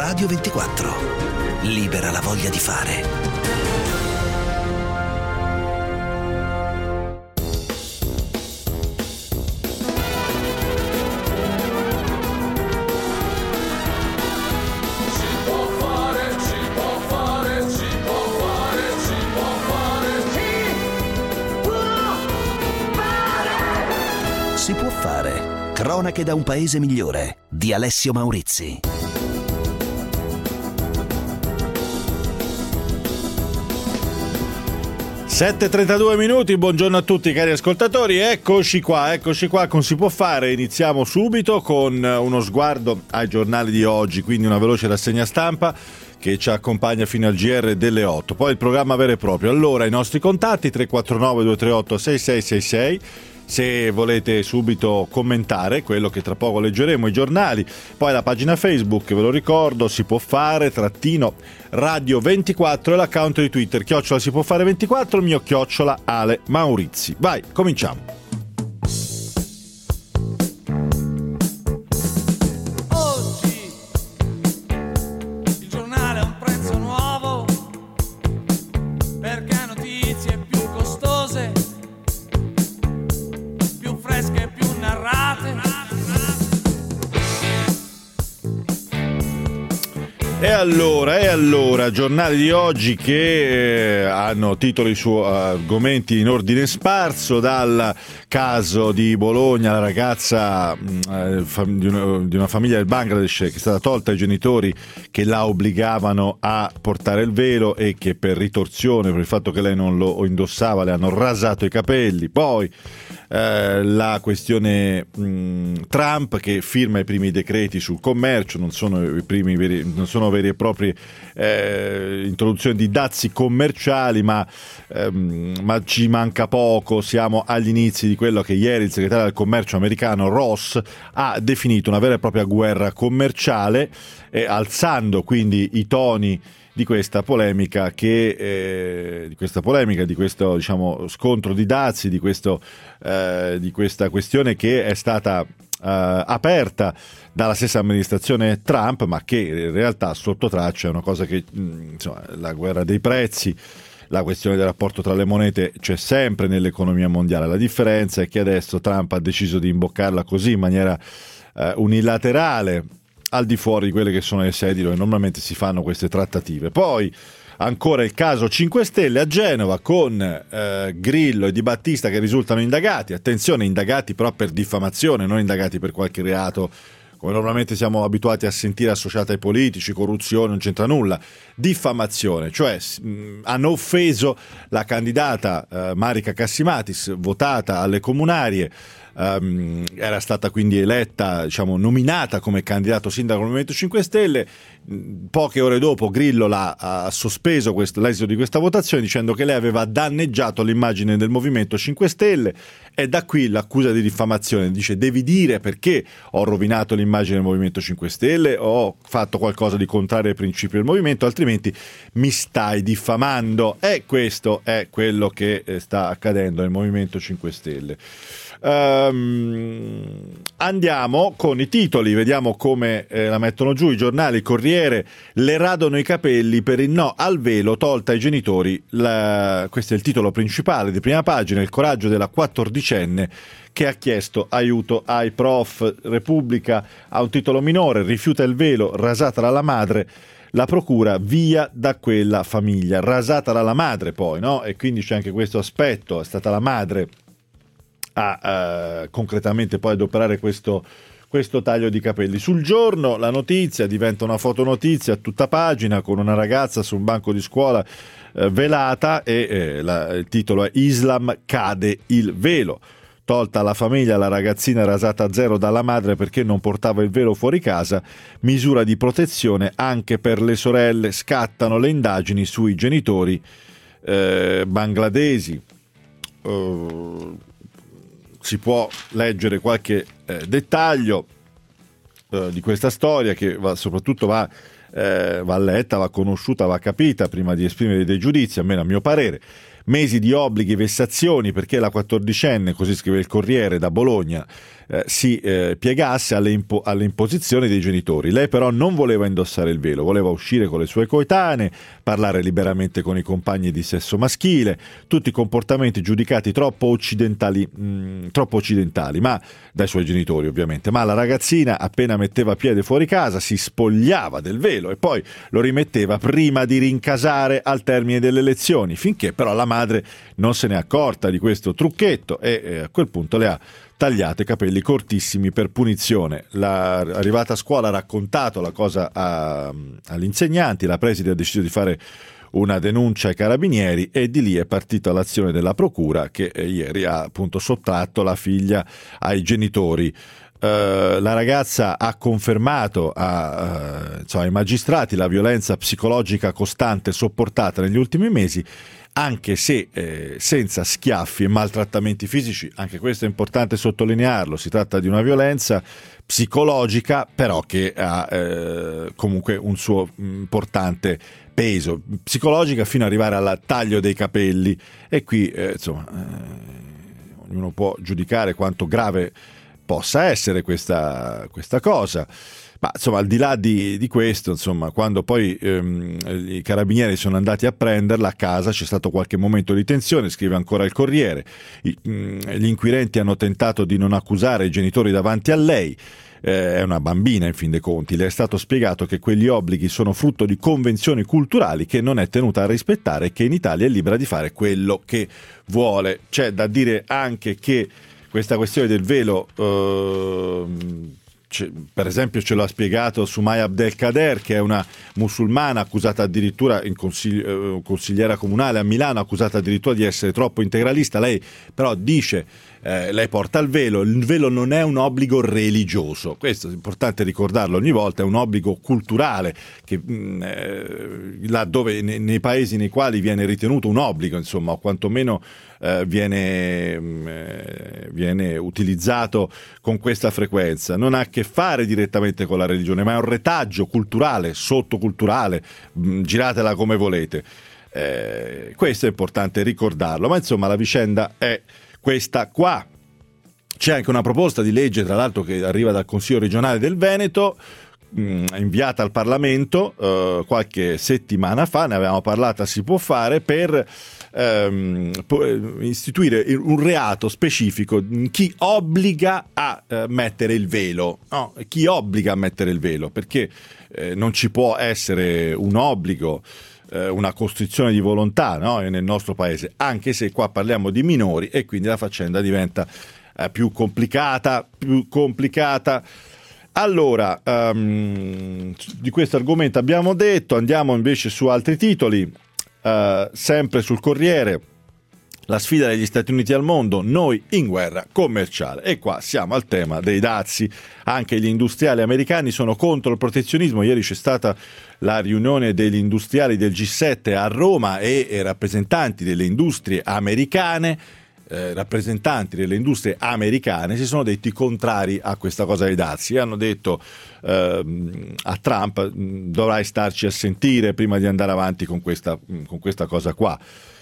Radio 24. Libera la voglia di fare. Si può fare. Cronache da un paese migliore di Alessio Maurizi. 7:32 minuti, buongiorno a tutti cari ascoltatori, eccoci qua con Si può fare. Iniziamo subito con uno sguardo ai giornali di oggi, quindi una veloce rassegna stampa che ci accompagna fino al GR delle 8, poi il programma vero e proprio. Allora, i nostri contatti 349 238 6666, se volete subito commentare quello che tra poco leggeremo, i giornali, poi la pagina Facebook, ve lo ricordo, Si può fare _Radio 24 e l'account di Twitter @ Si può fare 24, il mio @ Ale Maurizi. Vai, cominciamo. E allora, giornali di oggi che hanno titoli su argomenti in ordine sparso, dal caso di Bologna, la ragazza di una famiglia del Bangladesh che è stata tolta ai genitori che la obbligavano a portare il velo e che per ritorsione, per il fatto che lei non lo indossava, le hanno rasato i capelli. Poi la questione Trump che firma i primi decreti sul commercio, non sono veri e propri introduzione di dazi commerciali, ma ci manca poco, siamo agli inizi di quello che ieri il segretario del commercio americano Ross ha definito una vera e propria guerra commerciale, alzando quindi i toni di questa polemica di questo diciamo scontro di dazi, di questa questione che è stata aperta dalla stessa amministrazione Trump, ma che in realtà sotto traccia è una cosa che insomma, la guerra dei prezzi, la questione del rapporto tra le monete c'è sempre nell'economia mondiale. La differenza è che adesso Trump ha deciso di imboccarla così in maniera unilaterale, al di fuori di quelle che sono le sedi dove normalmente si fanno queste trattative. Poi ancora il caso 5 Stelle a Genova con Grillo e Di Battista che risultano indagati, attenzione, indagati però per diffamazione, non indagati per qualche reato come normalmente siamo abituati a sentire associata ai politici, corruzione, non c'entra nulla, diffamazione, cioè hanno offeso la candidata Marica Cassimatis, votata alle comunarie, era stata quindi eletta, diciamo nominata come candidato sindaco del Movimento 5 Stelle. Poche ore dopo Grillo ha sospeso l'esito di questa votazione dicendo che lei aveva danneggiato l'immagine del Movimento 5 Stelle, e da qui l'accusa di diffamazione. Dice: devi dire perché ho rovinato l'immagine del Movimento 5 Stelle, ho fatto qualcosa di contrario ai principi del movimento, altrimenti mi stai diffamando. E questo è quello che sta accadendo nel Movimento 5 Stelle. Andiamo con i titoli, vediamo come la mettono giù i giornali. Corriere: le radono i capelli per il no al velo tolta ai genitori. Questo è il titolo principale di prima pagina. Il coraggio della 14enne che ha chiesto aiuto ai prof. Repubblica ha un titolo minore: rifiuta il velo, rasata dalla madre, la procura via da quella famiglia. Rasata dalla madre poi, no? E quindi c'è anche questo aspetto, è stata la madre a concretamente poi adoperare questo taglio di capelli. Sul Giorno la notizia diventa una fotonotizia a tutta pagina con una ragazza su un banco di scuola velata e il titolo è: Islam cade il velo. Tolta alla famiglia, la ragazzina rasata a zero dalla madre perché non portava il velo fuori casa, misura di protezione anche per le sorelle. Scattano le indagini sui genitori bangladesi. Si può leggere qualche dettaglio di questa storia che soprattutto va letta, va conosciuta, va capita prima di esprimere dei giudizi, almeno a mio parere. mesi di obblighi e vessazioni perché la 14enne, così scrive il Corriere da Bologna, si piegasse alle imposizioni dei genitori. Lei però non voleva indossare il velo, voleva uscire con le sue coetanee, parlare liberamente con i compagni di sesso maschile, tutti comportamenti giudicati troppo occidentali, ma dai suoi genitori ovviamente. Ma la ragazzina, appena metteva piede fuori casa, si spogliava del velo e poi lo rimetteva prima di rincasare al termine delle lezioni, finché però la madre non se n'è accorta di questo trucchetto e a quel punto le ha tagliato i capelli cortissimi per punizione. Arrivata a scuola ha raccontato la cosa agli insegnanti, la preside ha deciso di fare una denuncia ai carabinieri e di lì è partita l'azione della procura che ieri ha appunto sottratto la figlia ai genitori. La ragazza ha confermato ai magistrati la violenza psicologica costante sopportata negli ultimi mesi, anche se senza schiaffi e maltrattamenti fisici. Anche questo è importante sottolinearlo, si tratta di una violenza psicologica però che ha comunque un suo importante peso, psicologica fino ad arrivare al taglio dei capelli, e qui ognuno può giudicare quanto grave possa essere questa cosa. Ma insomma, al di là di questo, insomma, quando poi i carabinieri sono andati a prenderla a casa c'è stato qualche momento di tensione, scrive ancora il Corriere. Gli inquirenti hanno tentato di non accusare i genitori davanti a lei. È una bambina in fin dei conti, le è stato spiegato che quegli obblighi sono frutto di convenzioni culturali che non è tenuta a rispettare e che in Italia è libera di fare quello che vuole. C'è da dire anche che questa questione del velo, per esempio ce l'ha spiegato Sumaya Abdelkader, che è una musulmana accusata addirittura consigliera comunale a Milano, accusata addirittura di essere troppo integralista. Lei però dice, lei porta il velo non è un obbligo religioso, questo è importante ricordarlo ogni volta, è un obbligo culturale che laddove nei paesi nei quali viene ritenuto un obbligo, insomma, o quantomeno viene utilizzato con questa frequenza, non ha a che fare direttamente con la religione, ma è un retaggio culturale, sottoculturale, giratela come volete. Questo è importante ricordarlo, ma insomma la vicenda è questa qua. C'è anche una proposta di legge, tra l'altro, che arriva dal Consiglio regionale del Veneto, inviata al Parlamento qualche settimana fa, ne avevamo parlato, si può fare, per istituire un reato specifico, chi obbliga a mettere il velo, no? Chi obbliga a mettere il velo, perché non ci può essere un obbligo, una costrizione di volontà, no? Nel nostro paese, anche se qua parliamo di minori e quindi la faccenda diventa più complicata. Allora, di questo argomento abbiamo detto, andiamo invece su altri titoli. Sempre sul Corriere, la sfida degli Stati Uniti al mondo, noi in guerra commerciale, e qua siamo al tema dei dazi. Anche gli industriali americani sono contro il protezionismo. Ieri c'è stata la riunione degli industriali del G7 a Roma e rappresentanti delle industrie americane si sono detti contrari a questa cosa dei dazi e hanno detto a Trump: dovrai starci a sentire prima di andare avanti con questa cosa qua.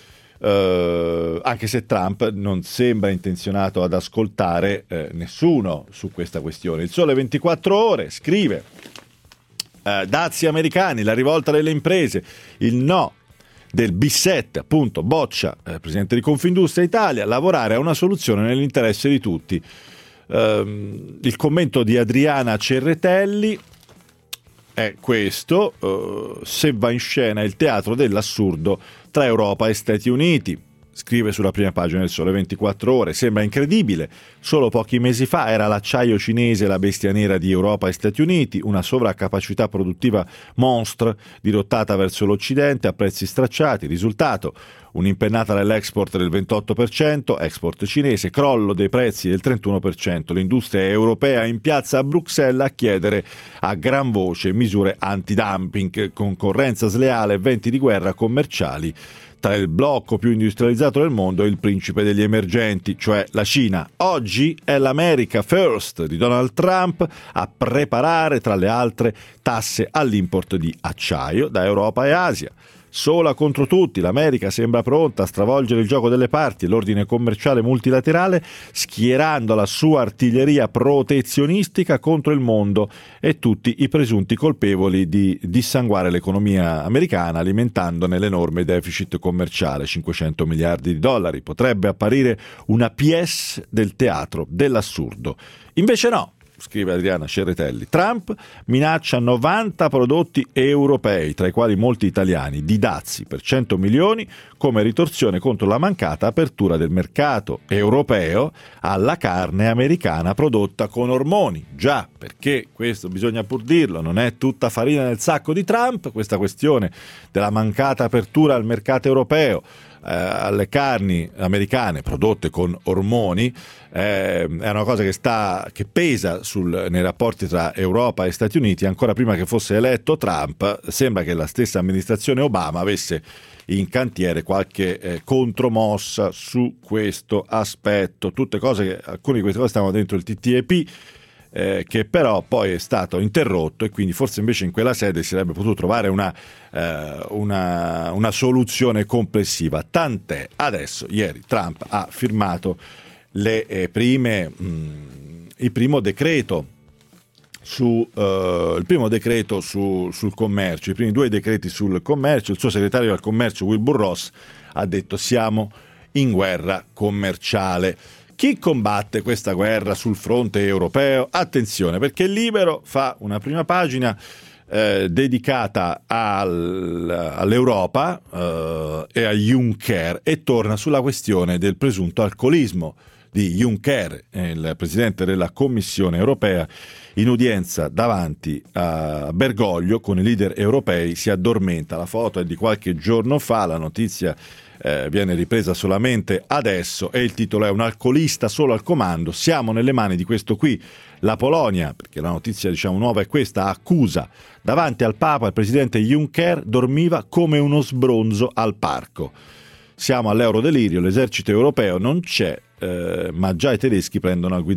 Anche se Trump non sembra intenzionato ad ascoltare nessuno su questa questione. Il Sole 24 Ore scrive: dazi americani, la rivolta delle imprese, il no del B7, appunto, boccia presidente di Confindustria Italia, lavorare a una soluzione nell'interesse di tutti. Il commento di Adriana Cerretelli è questo: se va in scena il teatro dell'assurdo tra Europa e Stati Uniti. Scrive sulla prima pagina del Sole 24 Ore. Sembra incredibile, solo pochi mesi fa era l'acciaio cinese la bestia nera di Europa e Stati Uniti, una sovraccapacità produttiva monstre dirottata verso l'Occidente a prezzi stracciati. Risultato: un'impennata dell'export del 28%, export cinese, crollo dei prezzi del 31%. L'industria europea in piazza a Bruxelles a chiedere a gran voce misure antidumping, concorrenza sleale e venti di guerra commerciali tra il blocco più industrializzato del mondo e il principe degli emergenti, cioè la Cina. Oggi è l'America First di Donald Trump a preparare, tra le altre, tasse all'import di acciaio da Europa e Asia. sola contro tutti, l'America sembra pronta a stravolgere il gioco delle parti e l'ordine commerciale multilaterale, schierando la sua artiglieria protezionistica contro il mondo e tutti i presunti colpevoli di dissanguare l'economia americana, alimentandone l'enorme deficit commerciale, 500 miliardi di dollari. Potrebbe apparire una pièce del teatro dell'assurdo. Invece no, scrive Adriana Cerretelli. Trump minaccia 90 prodotti europei, tra i quali molti italiani, di dazi per 100 milioni come ritorsione contro la mancata apertura del mercato europeo alla carne americana prodotta con ormoni. Già, perché questo bisogna pur dirlo, non è tutta farina nel sacco di Trump, questa questione della mancata apertura al mercato europeo, alle carni americane prodotte con ormoni, è una cosa che pesa nei rapporti tra Europa e Stati Uniti ancora prima che fosse eletto Trump. Sembra che la stessa amministrazione Obama avesse in cantiere qualche contromossa su questo aspetto. Alcune di queste cose stavano dentro il TTIP, che però poi è stato interrotto, e quindi forse invece in quella sede si sarebbe potuto trovare una soluzione complessiva. Tant'è, adesso ieri Trump ha firmato il primo decreto sul commercio, i primi 2 decreti sul commercio. Il suo segretario al commercio Wilbur Ross ha detto: siamo in guerra commerciale. Chi combatte questa guerra sul fronte europeo? Attenzione, perché Libero fa una prima pagina dedicata all'Europa e a Juncker, e torna sulla questione del presunto alcolismo di Juncker, il presidente della Commissione europea. In udienza davanti a Bergoglio con i leader europei si addormenta. La foto è di qualche giorno fa, la notizia viene ripresa solamente adesso e il titolo è: un alcolista solo al comando, siamo nelle mani di questo qui. La Polonia, perché la notizia nuova è questa, accusa davanti al Papa il presidente Juncker dormiva come uno sbronzo al parco. Siamo all'eurodelirio, l'esercito europeo non c'è, ma già i tedeschi pretendono di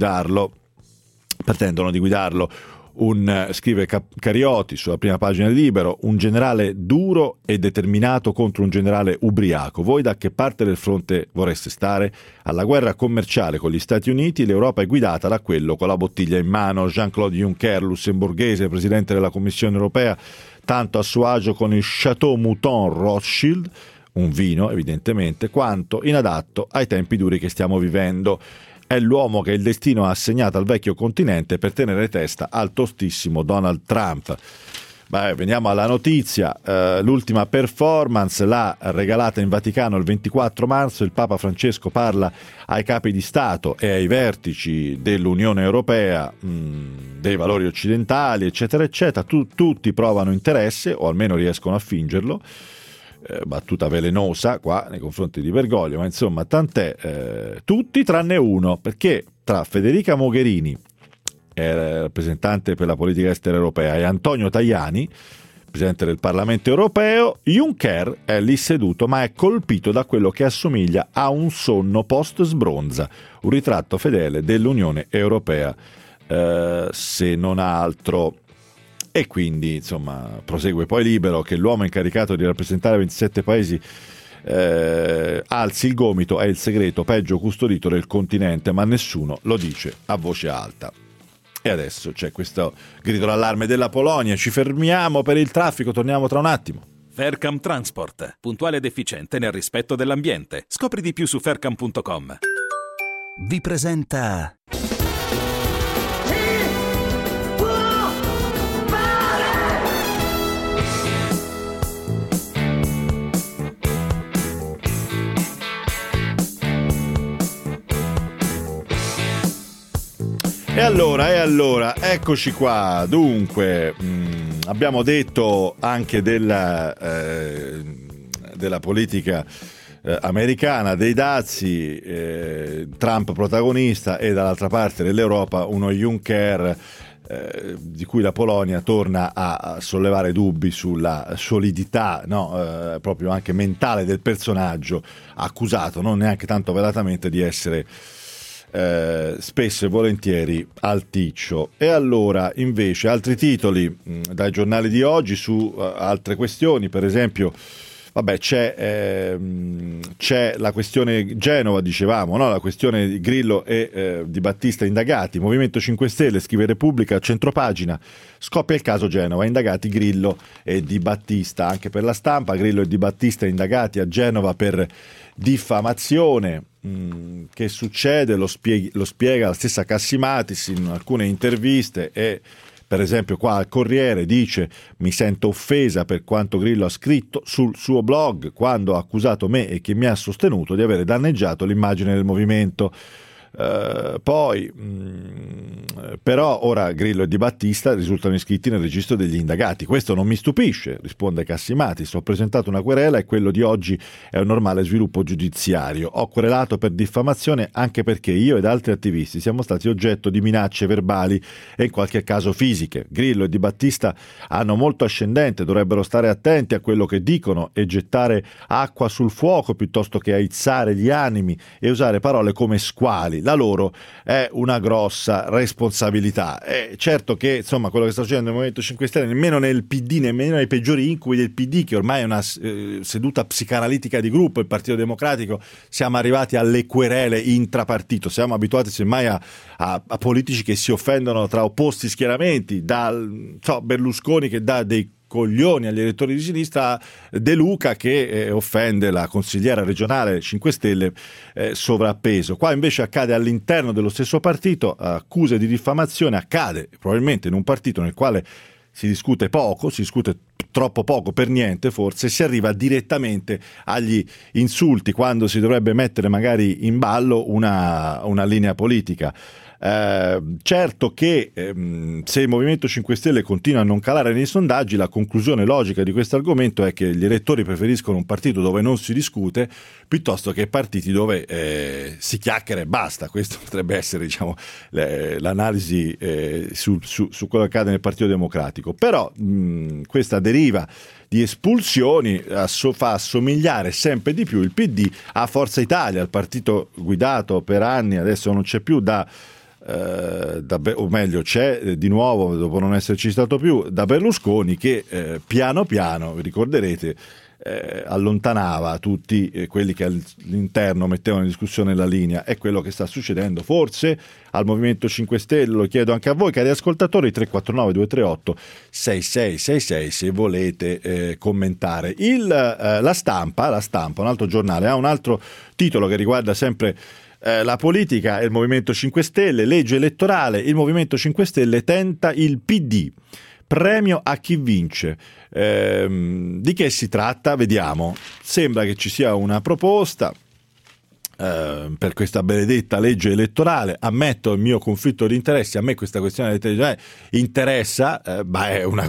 guidarlo. Scrive Carioti sulla prima pagina di Libero: un generale duro e determinato contro un generale ubriaco. Voi da che parte del fronte vorreste stare? Alla guerra commerciale con gli Stati Uniti l'Europa è guidata da quello con la bottiglia in mano. Jean-Claude Juncker, lussemburghese, presidente della Commissione europea, tanto a suo agio con il Chateau Mouton Rothschild, un vino evidentemente, quanto inadatto ai tempi duri che stiamo vivendo. È l'uomo che il destino ha assegnato al vecchio continente per tenere testa al tostissimo Donald Trump. Veniamo alla notizia. L'ultima performance l'ha regalata in Vaticano il 24 marzo. Il Papa Francesco parla ai capi di Stato e ai vertici dell'Unione Europea dei valori occidentali, eccetera, eccetera. Tutti provano interesse, o almeno riescono a fingerlo. Battuta velenosa qua nei confronti di Bergoglio, ma insomma tant'è. Tutti tranne uno, perché tra Federica Mogherini, rappresentante per la politica estera europea, e Antonio Tajani, presidente del Parlamento europeo, Juncker è lì seduto ma è colpito da quello che assomiglia a un sonno post sbronza, un ritratto fedele dell'Unione Europea, se non altro. E quindi, insomma, prosegue poi Libero che l'uomo incaricato di rappresentare 27 paesi alzi il gomito, è il segreto peggio custodito del continente, ma nessuno lo dice a voce alta. E adesso c'è questo grido d'allarme della Polonia. Ci fermiamo per il traffico, torniamo tra un attimo. Faircam Transport, puntuale ed efficiente nel rispetto dell'ambiente. Scopri di più su faircam.com. Vi presenta E allora, eccoci qua. Dunque, abbiamo detto anche della politica americana, dei dazi, Trump protagonista, e dall'altra parte dell'Europa uno Juncker di cui la Polonia torna a sollevare dubbi sulla solidità, proprio anche mentale del personaggio, accusato non neanche tanto velatamente di essere spesso e volentieri alticcio. E allora invece altri titoli dai giornali di oggi su altre questioni, per esempio Vabbè, c'è la questione Genova, dicevamo, no? La questione di Grillo e Di Battista indagati. Movimento 5 Stelle, scrive Repubblica, centropagina, scoppia il caso Genova, indagati Grillo e Di Battista. Anche per La Stampa, Grillo e Di Battista indagati a Genova per diffamazione. Che succede? Lo spiega la stessa Cassimatis in alcune interviste e per esempio qua al Corriere dice: mi sento offesa per quanto Grillo ha scritto sul suo blog quando ha accusato me e chi mi ha sostenuto di avere danneggiato l'immagine del movimento. Però ora Grillo e Di Battista risultano iscritti nel registro degli indagati. Questo non mi stupisce, risponde Cassimatis. Ho presentato una querela e quello di oggi è un normale sviluppo giudiziario. Ho querelato per diffamazione anche perché io ed altri attivisti siamo stati oggetto di minacce verbali e in qualche caso fisiche. Grillo e Di Battista hanno molto ascendente, dovrebbero stare attenti a quello che dicono e gettare acqua sul fuoco piuttosto che aizzare gli animi e usare parole come squali. La loro è una grossa responsabilità. Certo che insomma quello che sta succedendo nel Movimento 5 Stelle, nemmeno nel PD, nemmeno nei peggiori incubi del PD, che ormai è una seduta psicanalitica di gruppo, il Partito Democratico, siamo arrivati alle querele intrapartito, siamo abituati semmai a politici che si offendono tra opposti schieramenti, Berlusconi che dà dei coglioni agli elettori di sinistra, De Luca che offende la consigliera regionale 5 Stelle sovrappeso. Qua invece accade all'interno dello stesso partito, accuse di diffamazione, accade probabilmente in un partito nel quale si discute poco, si discute troppo poco, per niente forse, si arriva direttamente agli insulti quando si dovrebbe mettere magari in ballo una linea politica. Certo che se il Movimento 5 Stelle continua a non calare nei sondaggi, la conclusione logica di questo argomento è che gli elettori preferiscono un partito dove non si discute piuttosto che partiti dove si chiacchiera e basta. Questo potrebbe essere, diciamo, l'analisi su quello che accade nel Partito Democratico. Però questa deriva di espulsioni fa assomigliare sempre di più il PD a Forza Italia, il partito guidato per anni, adesso non c'è più o meglio c'è di nuovo dopo non esserci stato più, da Berlusconi, che piano piano, vi ricorderete, allontanava tutti quelli che all'interno mettevano in discussione la linea. È quello che sta succedendo forse al Movimento 5 Stelle. Lo chiedo anche a voi, cari ascoltatori. 349 238 6666 se volete commentare. La Stampa, un altro giornale, ha un altro titolo che riguarda sempre la politica e il Movimento 5 Stelle. Legge elettorale, il Movimento 5 Stelle tenta il PD, premio a chi vince. Di che si tratta? Vediamo. Sembra che ci sia una proposta per questa benedetta legge elettorale. Ammetto il mio conflitto di interessi, a me questa questione delle telegiornali interessa, ma è un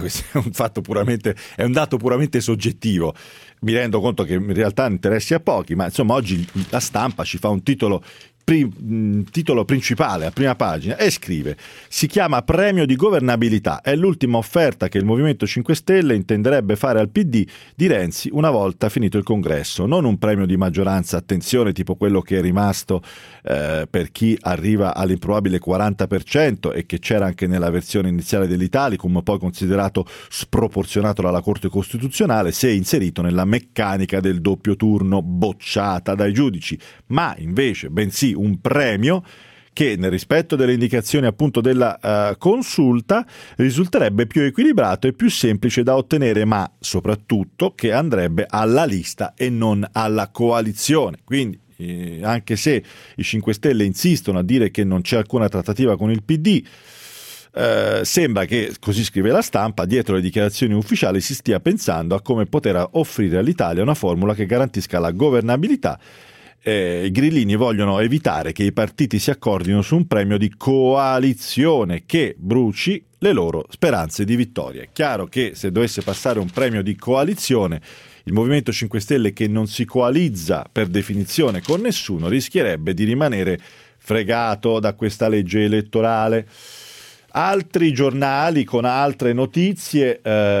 dato puramente soggettivo. Mi rendo conto che in realtà interessi a pochi, ma insomma oggi la Stampa ci fa un titolo principale a prima pagina e scrive: si chiama premio di governabilità, è l'ultima offerta che il Movimento 5 Stelle intenderebbe fare al PD di Renzi una volta finito il congresso, non un premio di maggioranza, attenzione, tipo quello che è rimasto per chi arriva all'improbabile 40% e che c'era anche nella versione iniziale dell'Italicum, poi considerato sproporzionato dalla Corte Costituzionale se inserito nella meccanica del doppio turno bocciata dai giudici, ma invece bensì un premio che nel rispetto delle indicazioni appunto della consulta risulterebbe più equilibrato e più semplice da ottenere, ma soprattutto che andrebbe alla lista e non alla coalizione. Quindi anche se i 5 Stelle insistono a dire che non c'è alcuna trattativa con il PD, sembra che, così scrive la Stampa, dietro le dichiarazioni ufficiali si stia pensando a come poter offrire all'Italia una formula che garantisca la governabilità. I grillini vogliono evitare che i partiti si accordino su un premio di coalizione che bruci le loro speranze di vittoria. È chiaro che se dovesse passare un premio di coalizione, il Movimento 5 Stelle, che non si coalizza per definizione con nessuno, rischierebbe di rimanere fregato da questa legge elettorale. Altri giornali con altre notizie,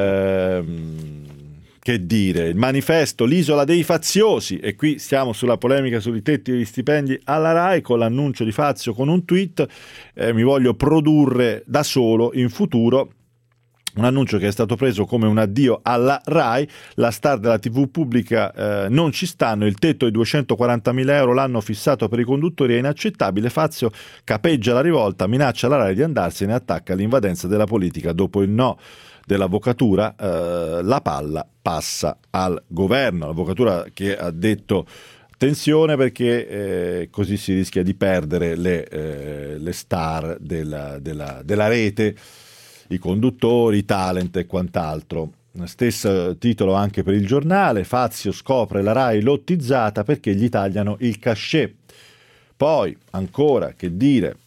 che dire, il Manifesto, l'isola dei faziosi, e qui stiamo sulla polemica sui tetti degli stipendi alla RAI, con l'annuncio di Fazio con un tweet: mi voglio produrre da solo in futuro. Un annuncio che è stato preso come un addio alla RAI. La star della TV pubblica non ci stanno, il tetto di 240.000 euro l'anno fissato per i conduttori è inaccettabile. Fazio capeggia la rivolta, minaccia la RAI di andarsene e attacca l'invadenza della politica. Dopo il no dell'avvocatura, la palla passa al governo. L'avvocatura che ha detto attenzione perché così si rischia di perdere le star della rete, i conduttori, i talent e quant'altro. Stesso titolo anche per il Giornale: Fazio scopre la RAI lottizzata perché gli tagliano il cachet. Poi ancora, che dire,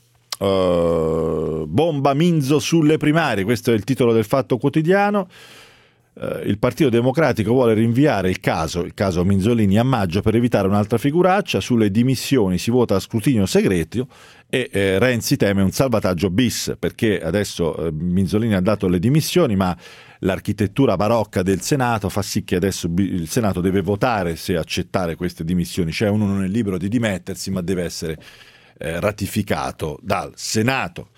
bomba Minzo sulle primarie, questo è il titolo del Fatto Quotidiano. Il Partito Democratico vuole rinviare il caso Minzolini a maggio per evitare un'altra figuraccia. Sulle dimissioni si vota a scrutinio segreto e Renzi teme un salvataggio bis, perché adesso Minzolini ha dato le dimissioni, ma l'architettura barocca del Senato fa sì che adesso il Senato deve votare se accettare queste dimissioni, cioè uno non è libero di dimettersi ma deve essere ratificato dal Senato.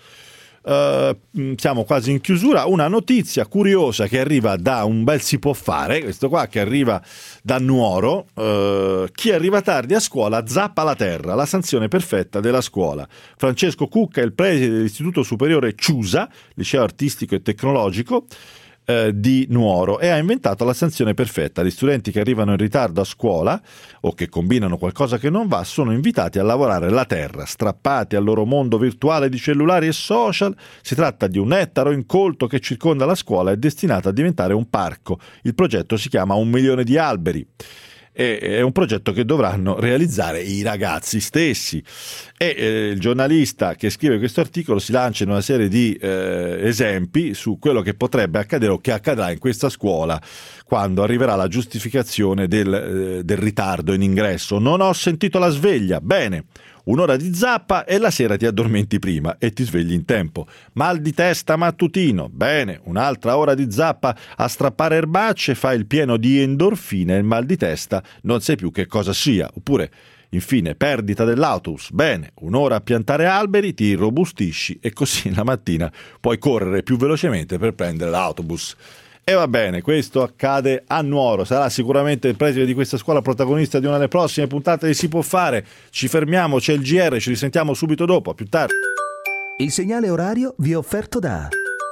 Siamo quasi in chiusura. Una notizia curiosa che arriva da un bel si può fare, questo qua che arriva da Nuoro. Chi arriva tardi a scuola zappa la terra, la sanzione perfetta della scuola. Francesco Cucca è il preside dell'Istituto Superiore Ciusa, liceo artistico e tecnologico di Nuoro, e ha inventato la sanzione perfetta. Gli studenti che arrivano in ritardo a scuola o che combinano qualcosa che non va sono invitati a lavorare la terra, strappati al loro mondo virtuale di cellulari e social. Si tratta di un ettaro incolto che circonda la scuola e è destinato a diventare un parco. Il progetto si chiama 1 milione di alberi. È un progetto che dovranno realizzare i ragazzi stessi, e il giornalista che scrive questo articolo si lancia in una serie di esempi su quello che potrebbe accadere o che accadrà in questa scuola quando arriverà la giustificazione del ritardo in ingresso. Non ho sentito la sveglia. Bene, 1 ora di zappa e la sera ti addormenti prima e ti svegli in tempo. Mal di testa mattutino. Bene, un'altra ora di zappa a strappare erbacce, fai il pieno di endorfine e il mal di testa non sai più che cosa sia. Oppure, infine, perdita dell'autobus. Bene, 1 ora a piantare alberi, ti irrobustisci e così la mattina puoi correre più velocemente per prendere l'autobus. E va bene, questo accade a Nuoro. Sarà sicuramente il preside di questa scuola protagonista di una delle prossime puntate di Si può fare. Ci fermiamo, c'è il GR, ci risentiamo subito dopo, a più tardi. Il segnale orario vi è offerto da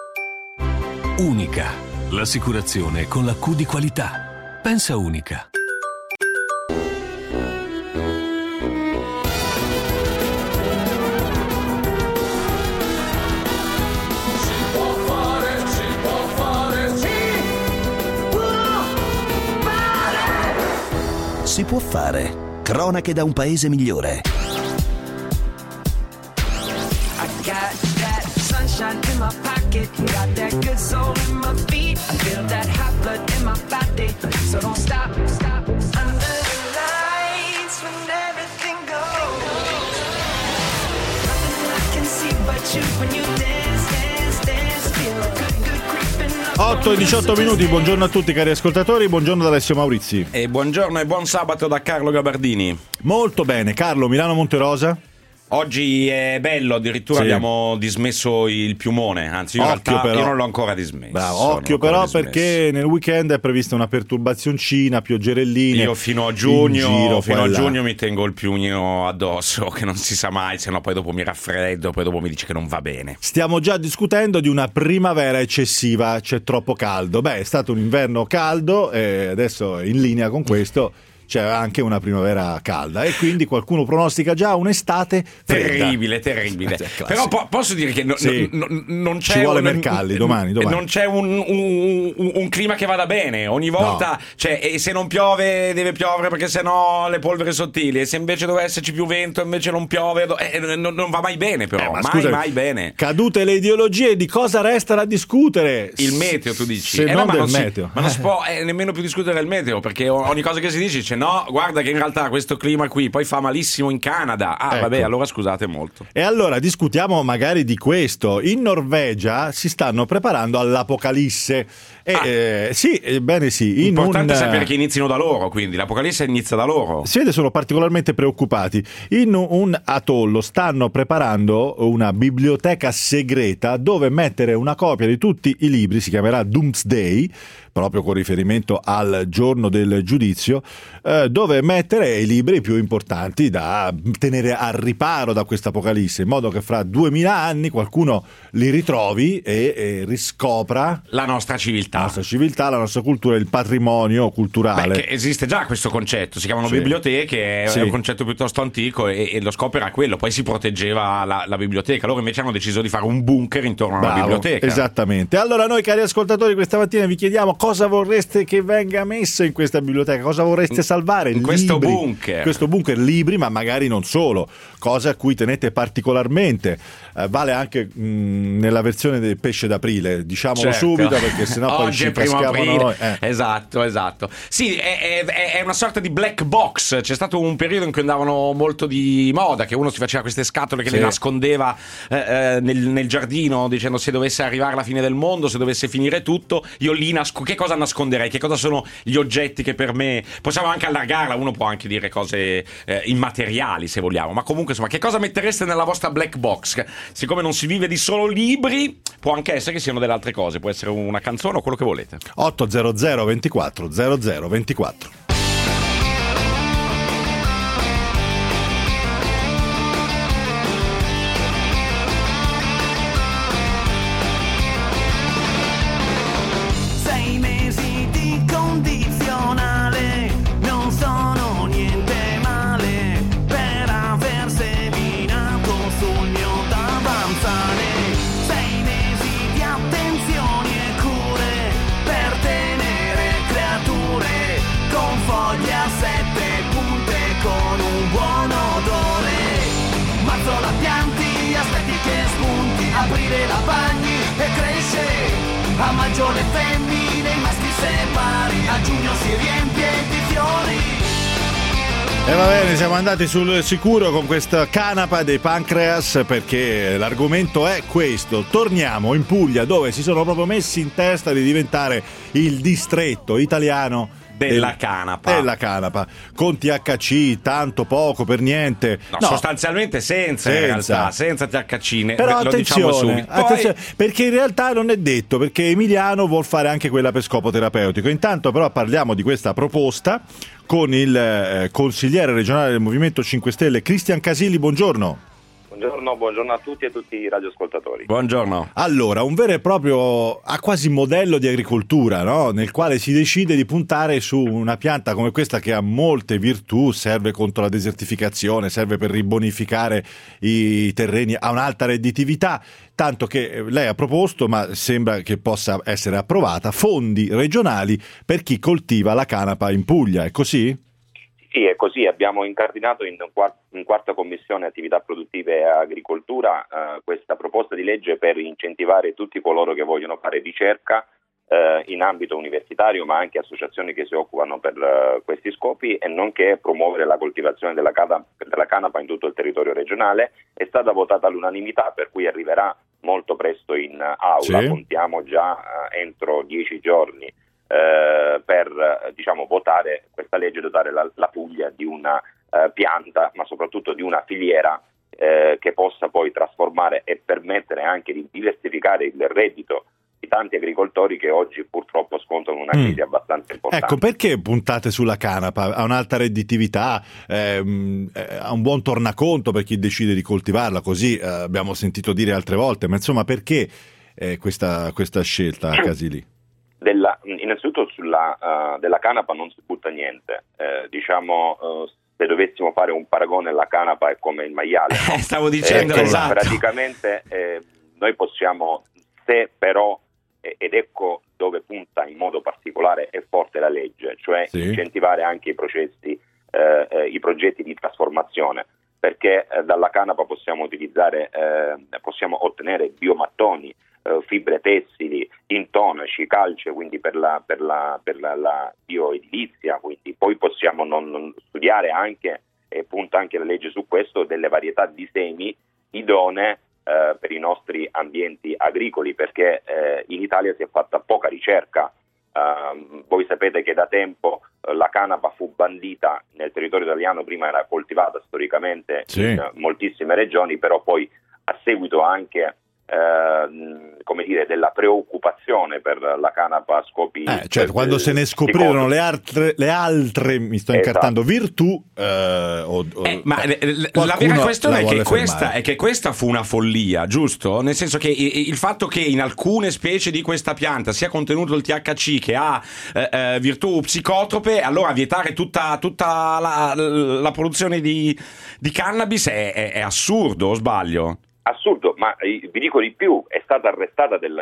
Unica, l'assicurazione con la Q di qualità. Pensa Unica. Si può fare. Cronache da un paese migliore. Otto e 18 minuti, buongiorno a tutti cari ascoltatori, buongiorno da Alessio Maurizi. E buongiorno e buon sabato da Carlo Gabardini. Molto bene, Carlo, Milano Monterosa? Oggi è bello, addirittura abbiamo dismesso il piumone, anzi io in realtà io non l'ho ancora dismesso. Bravo, occhio però perché nel weekend è prevista una perturbazioncina, pioggerelline. Io fino a giugno mi tengo il piumino addosso, che non si sa mai, se no poi dopo mi raffreddo, poi dopo mi dice che non va bene. Stiamo già discutendo di una primavera eccessiva, c'è troppo caldo. Beh, è stato un inverno caldo e adesso in linea con questo c'è anche una primavera calda e quindi qualcuno pronostica già un'estate fredda. Terribile. Però posso dire che non c'è, ci vuole Mercalli domani. Non c'è un clima che vada bene ogni volta, no. Cioè, e se non piove deve piovere perché sennò le polvere sottili, e se invece dovesse esserci più vento invece non piove, non va mai bene, però mai bene. Cadute le ideologie, di cosa resta da discutere? Il meteo, tu dici? Se non del meteo. Ma non si può nemmeno più discutere il meteo, perché ogni cosa che si dice ce no, guarda che in realtà questo clima qui poi fa malissimo in Canada. Ecco. Vabbè, allora scusate molto. E allora discutiamo magari di questo. In Norvegia si stanno preparando all'Apocalisse. Sì, ebbene sì. Importante sapere che inizino da loro, quindi l'Apocalisse inizia da loro. Si vede, sono particolarmente preoccupati. In un atollo stanno preparando una biblioteca segreta dove mettere una copia di tutti i libri, si chiamerà Doomsday, proprio con riferimento al giorno del giudizio, dove mettere i libri più importanti da tenere al riparo da questa Apocalisse, in modo che fra 2000 anni qualcuno li ritrovi e riscopra la nostra civiltà. La nostra civiltà, la nostra cultura, il patrimonio culturale. Beh, che esiste già questo concetto, si chiamano biblioteche, è un concetto piuttosto antico e lo scopo era quello, poi si proteggeva la biblioteca, loro invece hanno deciso di fare un bunker intorno alla biblioteca. Esattamente. Allora noi, cari ascoltatori, questa mattina vi chiediamo cosa vorreste che venga messo in questa biblioteca, cosa vorreste salvare in questo bunker, libri, ma magari non solo, cose a cui tenete particolarmente. Vale anche nella versione del pesce d'aprile, diciamolo subito, perché sennò poi oggi ci è primo caschiamo noi. Esatto. Sì, è una sorta di black box. C'è stato un periodo in cui andavano molto di moda, che uno si faceva queste scatole che le nascondeva nel giardino, dicendo se dovesse arrivare la fine del mondo, se dovesse finire tutto, io lì che cosa nasconderei, che cosa sono gli oggetti che per me, possiamo anche allargarla, uno può anche dire cose immateriali se vogliamo, ma comunque insomma, che cosa mettereste nella vostra black box? Siccome non si vive di solo libri, può anche essere che siano delle altre cose, può essere una canzone o quello che volete. 800 24 0024. Aprire la bagni e cresce, a maggio le femmine, i maschi separi, a giugno si riempie di fiori. E va bene, siamo andati sul sicuro con questa canapa dei Pancreas, perché l'argomento è questo. Torniamo in Puglia, dove si sono proprio messi in testa di diventare il distretto italiano della canapa, con THC, tanto poco per niente. No, sostanzialmente senza in realtà, senza THC. Però lo attenzione, diciamo subito. attenzione, perché in realtà non è detto, perché Emiliano vuol fare anche quella per scopo terapeutico. Intanto però parliamo di questa proposta con il consigliere regionale del Movimento 5 Stelle, Cristian Casilli. Buongiorno. Buongiorno a tutti e tutti i radioascoltatori. Buongiorno. Allora, un vero e proprio quasi modello di agricoltura, no? Nel quale si decide di puntare su una pianta come questa che ha molte virtù, serve contro la desertificazione, serve per ribonificare i terreni, ha un'alta redditività, tanto che lei ha proposto, ma sembra che possa essere approvata, fondi regionali per chi coltiva la canapa in Puglia, è così? Sì, è così. Abbiamo incardinato in quarta commissione attività produttive e agricoltura questa proposta di legge per incentivare tutti coloro che vogliono fare ricerca in ambito universitario, ma anche associazioni che si occupano per questi scopi, e nonché promuovere la coltivazione della canapa in tutto il territorio regionale. È stata votata all'unanimità, per cui arriverà molto presto in aula. Contiamo già entro 10 giorni per votare questa legge, dotare la Puglia di una pianta, ma soprattutto di una filiera che possa poi trasformare e permettere anche di diversificare il reddito di tanti agricoltori che oggi purtroppo scontano una crisi abbastanza importante. Ecco, perché puntate sulla canapa? Ha un'alta redditività, ha un buon tornaconto per chi decide di coltivarla, così abbiamo sentito dire altre volte, ma insomma perché questa scelta, Casilli? Innanzitutto della canapa non si butta niente, se dovessimo fare un paragone, la canapa è come il maiale, no? Stavo dicendo, esatto. Praticamente noi possiamo, se però, ed ecco dove punta in modo particolare e forte la legge, cioè incentivare anche i progetti di trasformazione, perché dalla canapa possiamo ottenere biomattoni, fibre tessili, intonaci, calce, quindi per la bioedilizia, quindi poi possiamo non studiare anche, e punta anche la legge su questo, delle varietà di semi idonee per i nostri ambienti agricoli, perché in Italia si è fatta poca ricerca. Voi sapete che da tempo la canapa fu bandita nel territorio italiano, prima era coltivata storicamente in moltissime regioni, però poi a seguito anche della preoccupazione per la canapa a scopi quando se ne scoprirono le altre mi sto incartando virtù ma la vera questione è che questa fu una follia, giusto? Nel senso che il fatto che in alcune specie di questa pianta sia contenuto il THC che ha virtù psicotrope, allora vietare tutta la produzione di cannabis è assurdo, o sbaglio? Assurdo, ma vi dico di più, è stata arrestata della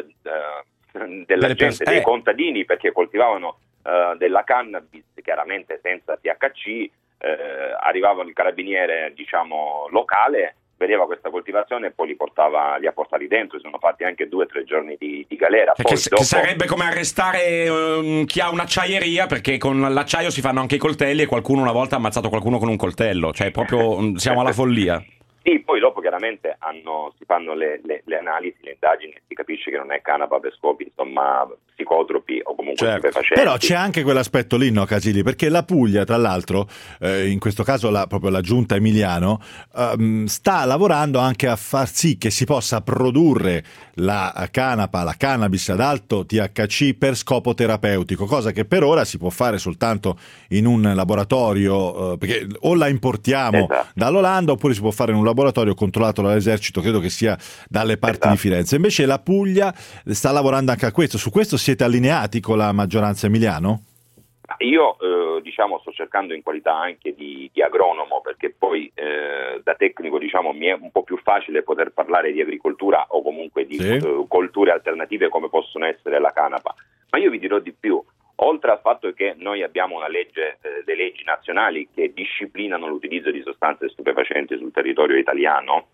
gente, dei contadini, perché coltivavano della cannabis chiaramente senza THC. Arrivava il carabiniere locale, vedeva questa coltivazione e poi li ha portati dentro. Sono fatti anche 2 o 3 giorni di galera. Poi che sarebbe come arrestare chi ha un'acciaieria, perché con l'acciaio si fanno anche i coltelli, e qualcuno una volta ha ammazzato qualcuno con un coltello, cioè proprio siamo alla follia. Sì, poi dopo chiaramente si fanno le analisi, le indagini, e si capisce che non è canapa per scopi psicotropi o comunque stupefacenti. Però c'è anche quell'aspetto lì, no, Casilli, perché la Puglia, tra l'altro, in questo caso proprio la giunta Emiliano, sta lavorando anche a far sì che si possa produrre la canapa, la cannabis ad alto THC per scopo terapeutico, cosa che per ora si può fare soltanto in un laboratorio, perché o la importiamo dall'Olanda oppure si può fare in un laboratorio controllato dall'esercito, credo che sia dalle parti di Firenze. Invece la Puglia sta lavorando anche a questo. Su questo siete allineati con la maggioranza Emiliano? Io sto cercando in qualità anche di agronomo, perché poi da tecnico mi è un po' più facile poter parlare di agricoltura o comunque di colture alternative come possono essere la canapa. Ma io vi dirò di più. Oltre al fatto che noi abbiamo una legge, le leggi nazionali che disciplinano l'utilizzo di sostanze stupefacenti sul territorio italiano,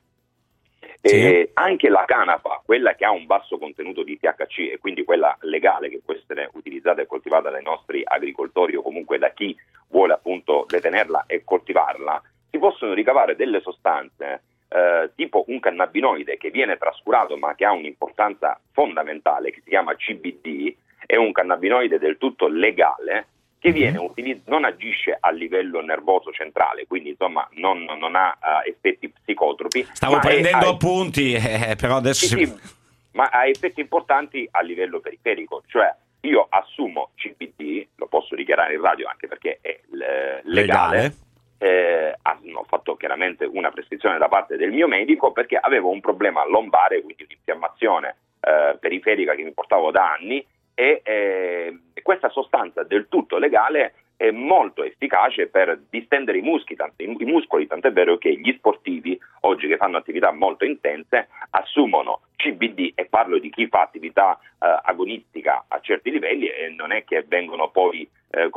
anche la canapa, quella che ha un basso contenuto di THC e quindi quella legale, che può essere utilizzata e coltivata dai nostri agricoltori o comunque da chi vuole appunto detenerla e coltivarla, si possono ricavare delle sostanze tipo un cannabinoide che viene trascurato ma che ha un'importanza fondamentale, che si chiama CBD. È un cannabinoide del tutto legale che viene non agisce a livello nervoso centrale, quindi non ha effetti psicotropi. Stavo prendendo appunti, però adesso ma ha effetti importanti a livello periferico, cioè io assumo CBD, lo posso dichiarare in radio anche perché è legale. Ho fatto chiaramente una prescrizione da parte del mio medico perché avevo un problema lombare, quindi un'infiammazione periferica che mi portavo da anni, e questa sostanza del tutto legale è molto efficace per distendere i muscoli, tant'è vero che gli sportivi oggi che fanno attività molto intense assumono CBD, e parlo di chi fa attività agonistica a certi livelli, e non è che vengono poi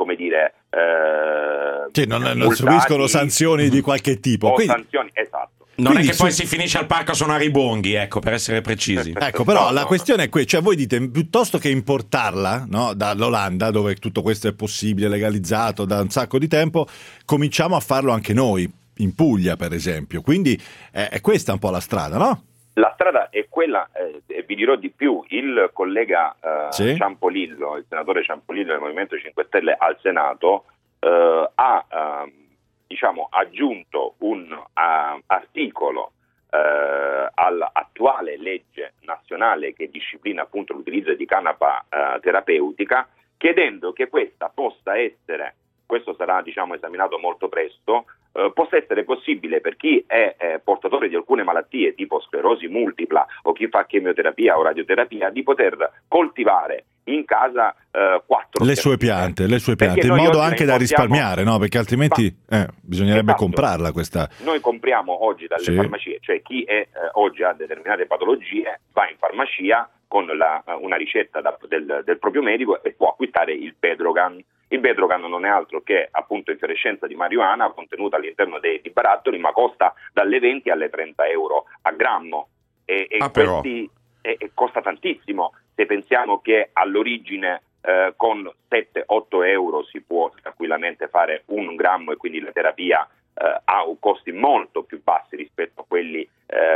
non subiscono sanzioni di qualche tipo. Quindi, sanzioni, esatto. Non è che poi si finisce al parco a suonare i bonghi, per essere precisi. Ecco, però la questione è cioè voi dite, piuttosto che importarla, no, dall'Olanda, dove tutto questo è possibile, legalizzato da un sacco di tempo, cominciamo a farlo anche noi, in Puglia per esempio. Quindi è questa un po' la strada, no? La strada è quella, e vi dirò di più, il collega Ciampolillo, il senatore Ciampolillo del Movimento 5 Stelle al Senato, ha aggiunto un articolo all'attuale legge nazionale che disciplina appunto l'utilizzo di canapa terapeutica, chiedendo che questa possa essere, questo sarà esaminato molto presto, possa essere possibile per chi è portatore di alcune malattie tipo sclerosi multipla o chi fa chemioterapia o radioterapia, di poter coltivare in casa 4 le sue piante, in modo anche da risparmiare, no? Perché altrimenti bisognerebbe comprarla questa. Noi compriamo oggi dalle farmacie, cioè chi oggi ha determinate patologie va in farmacia con una ricetta del proprio medico e può acquistare il Bedrogan. Il Bedrogan non è altro che appunto infiorescenza di marijuana contenuta all'interno dei barattoli, ma costa dalle 20 alle 30 euro a grammo. costa tantissimo. Se pensiamo che all'origine con 7-8 euro si può tranquillamente fare 1 grammo, e quindi la terapia ha costi molto più bassi rispetto a quelli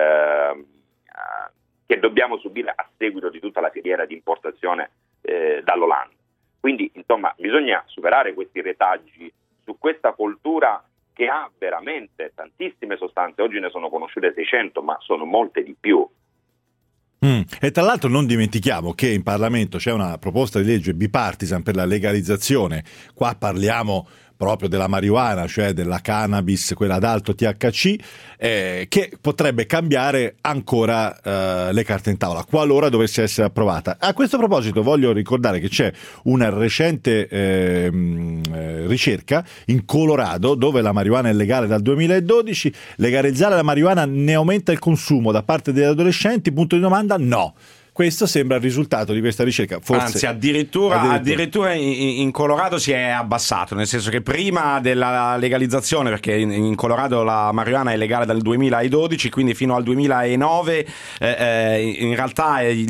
che dobbiamo subire a seguito di tutta la filiera di importazione dall'Olanda. Quindi insomma bisogna superare questi retaggi su questa coltura che ha veramente tantissime sostanze. Oggi ne sono conosciute 600, ma sono molte di più. E tra l'altro non dimentichiamo che in Parlamento c'è una proposta di legge bipartisan per la legalizzazione. Qua parliamo proprio della marijuana, cioè della cannabis, quella ad alto THC, che potrebbe cambiare ancora le carte in tavola, qualora dovesse essere approvata. A questo proposito voglio ricordare che c'è una recente ricerca in Colorado, dove la marijuana è legale dal 2012. Legalizzare la marijuana ne aumenta il consumo da parte degli adolescenti? Punto di domanda, no. Questo sembra il risultato di questa ricerca. Forse, anzi, addirittura in Colorado si è abbassato, nel senso che prima della legalizzazione, perché in Colorado la marijuana è legale dal 2012, quindi fino al 2009 in realtà il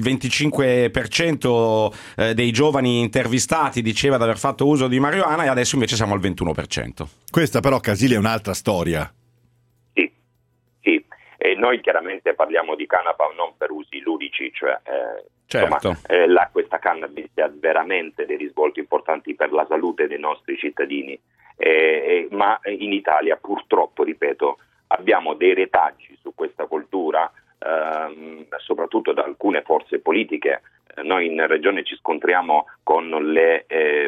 25% dei giovani intervistati diceva di aver fatto uso di marijuana, e adesso invece siamo al 21%. Questa però, Casilli, è un'altra storia. Sì. E noi chiaramente parliamo di canapa non per usi ludici, cioè certo. Questa cannabis ha veramente dei risvolti importanti per la salute dei nostri cittadini, ma in Italia purtroppo, ripeto, abbiamo dei retaggi su questa cultura, soprattutto da alcune forze politiche. Noi in Regione ci scontriamo con le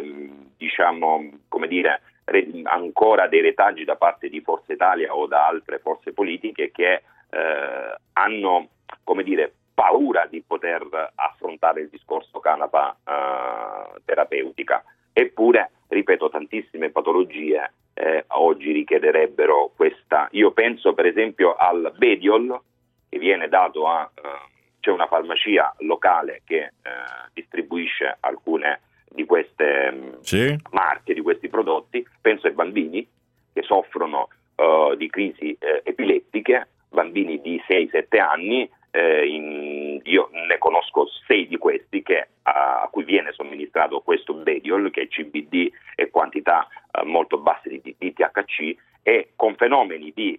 ancora dei retaggi da parte di Forza Italia o da altre forze politiche che hanno, paura di poter affrontare il discorso canapa terapeutica. Eppure, ripeto, tantissime patologie oggi richiederebbero questa. Io penso per esempio al Bediol, che viene dato c'è una farmacia locale che distribuisce alcune di queste marche, di questi prodotti. Penso ai bambini che soffrono di crisi epilettiche, bambini di 6-7 anni, io ne conosco 6 di questi a cui viene somministrato questo Bediol, che è CBD e quantità molto basse di THC, e con fenomeni di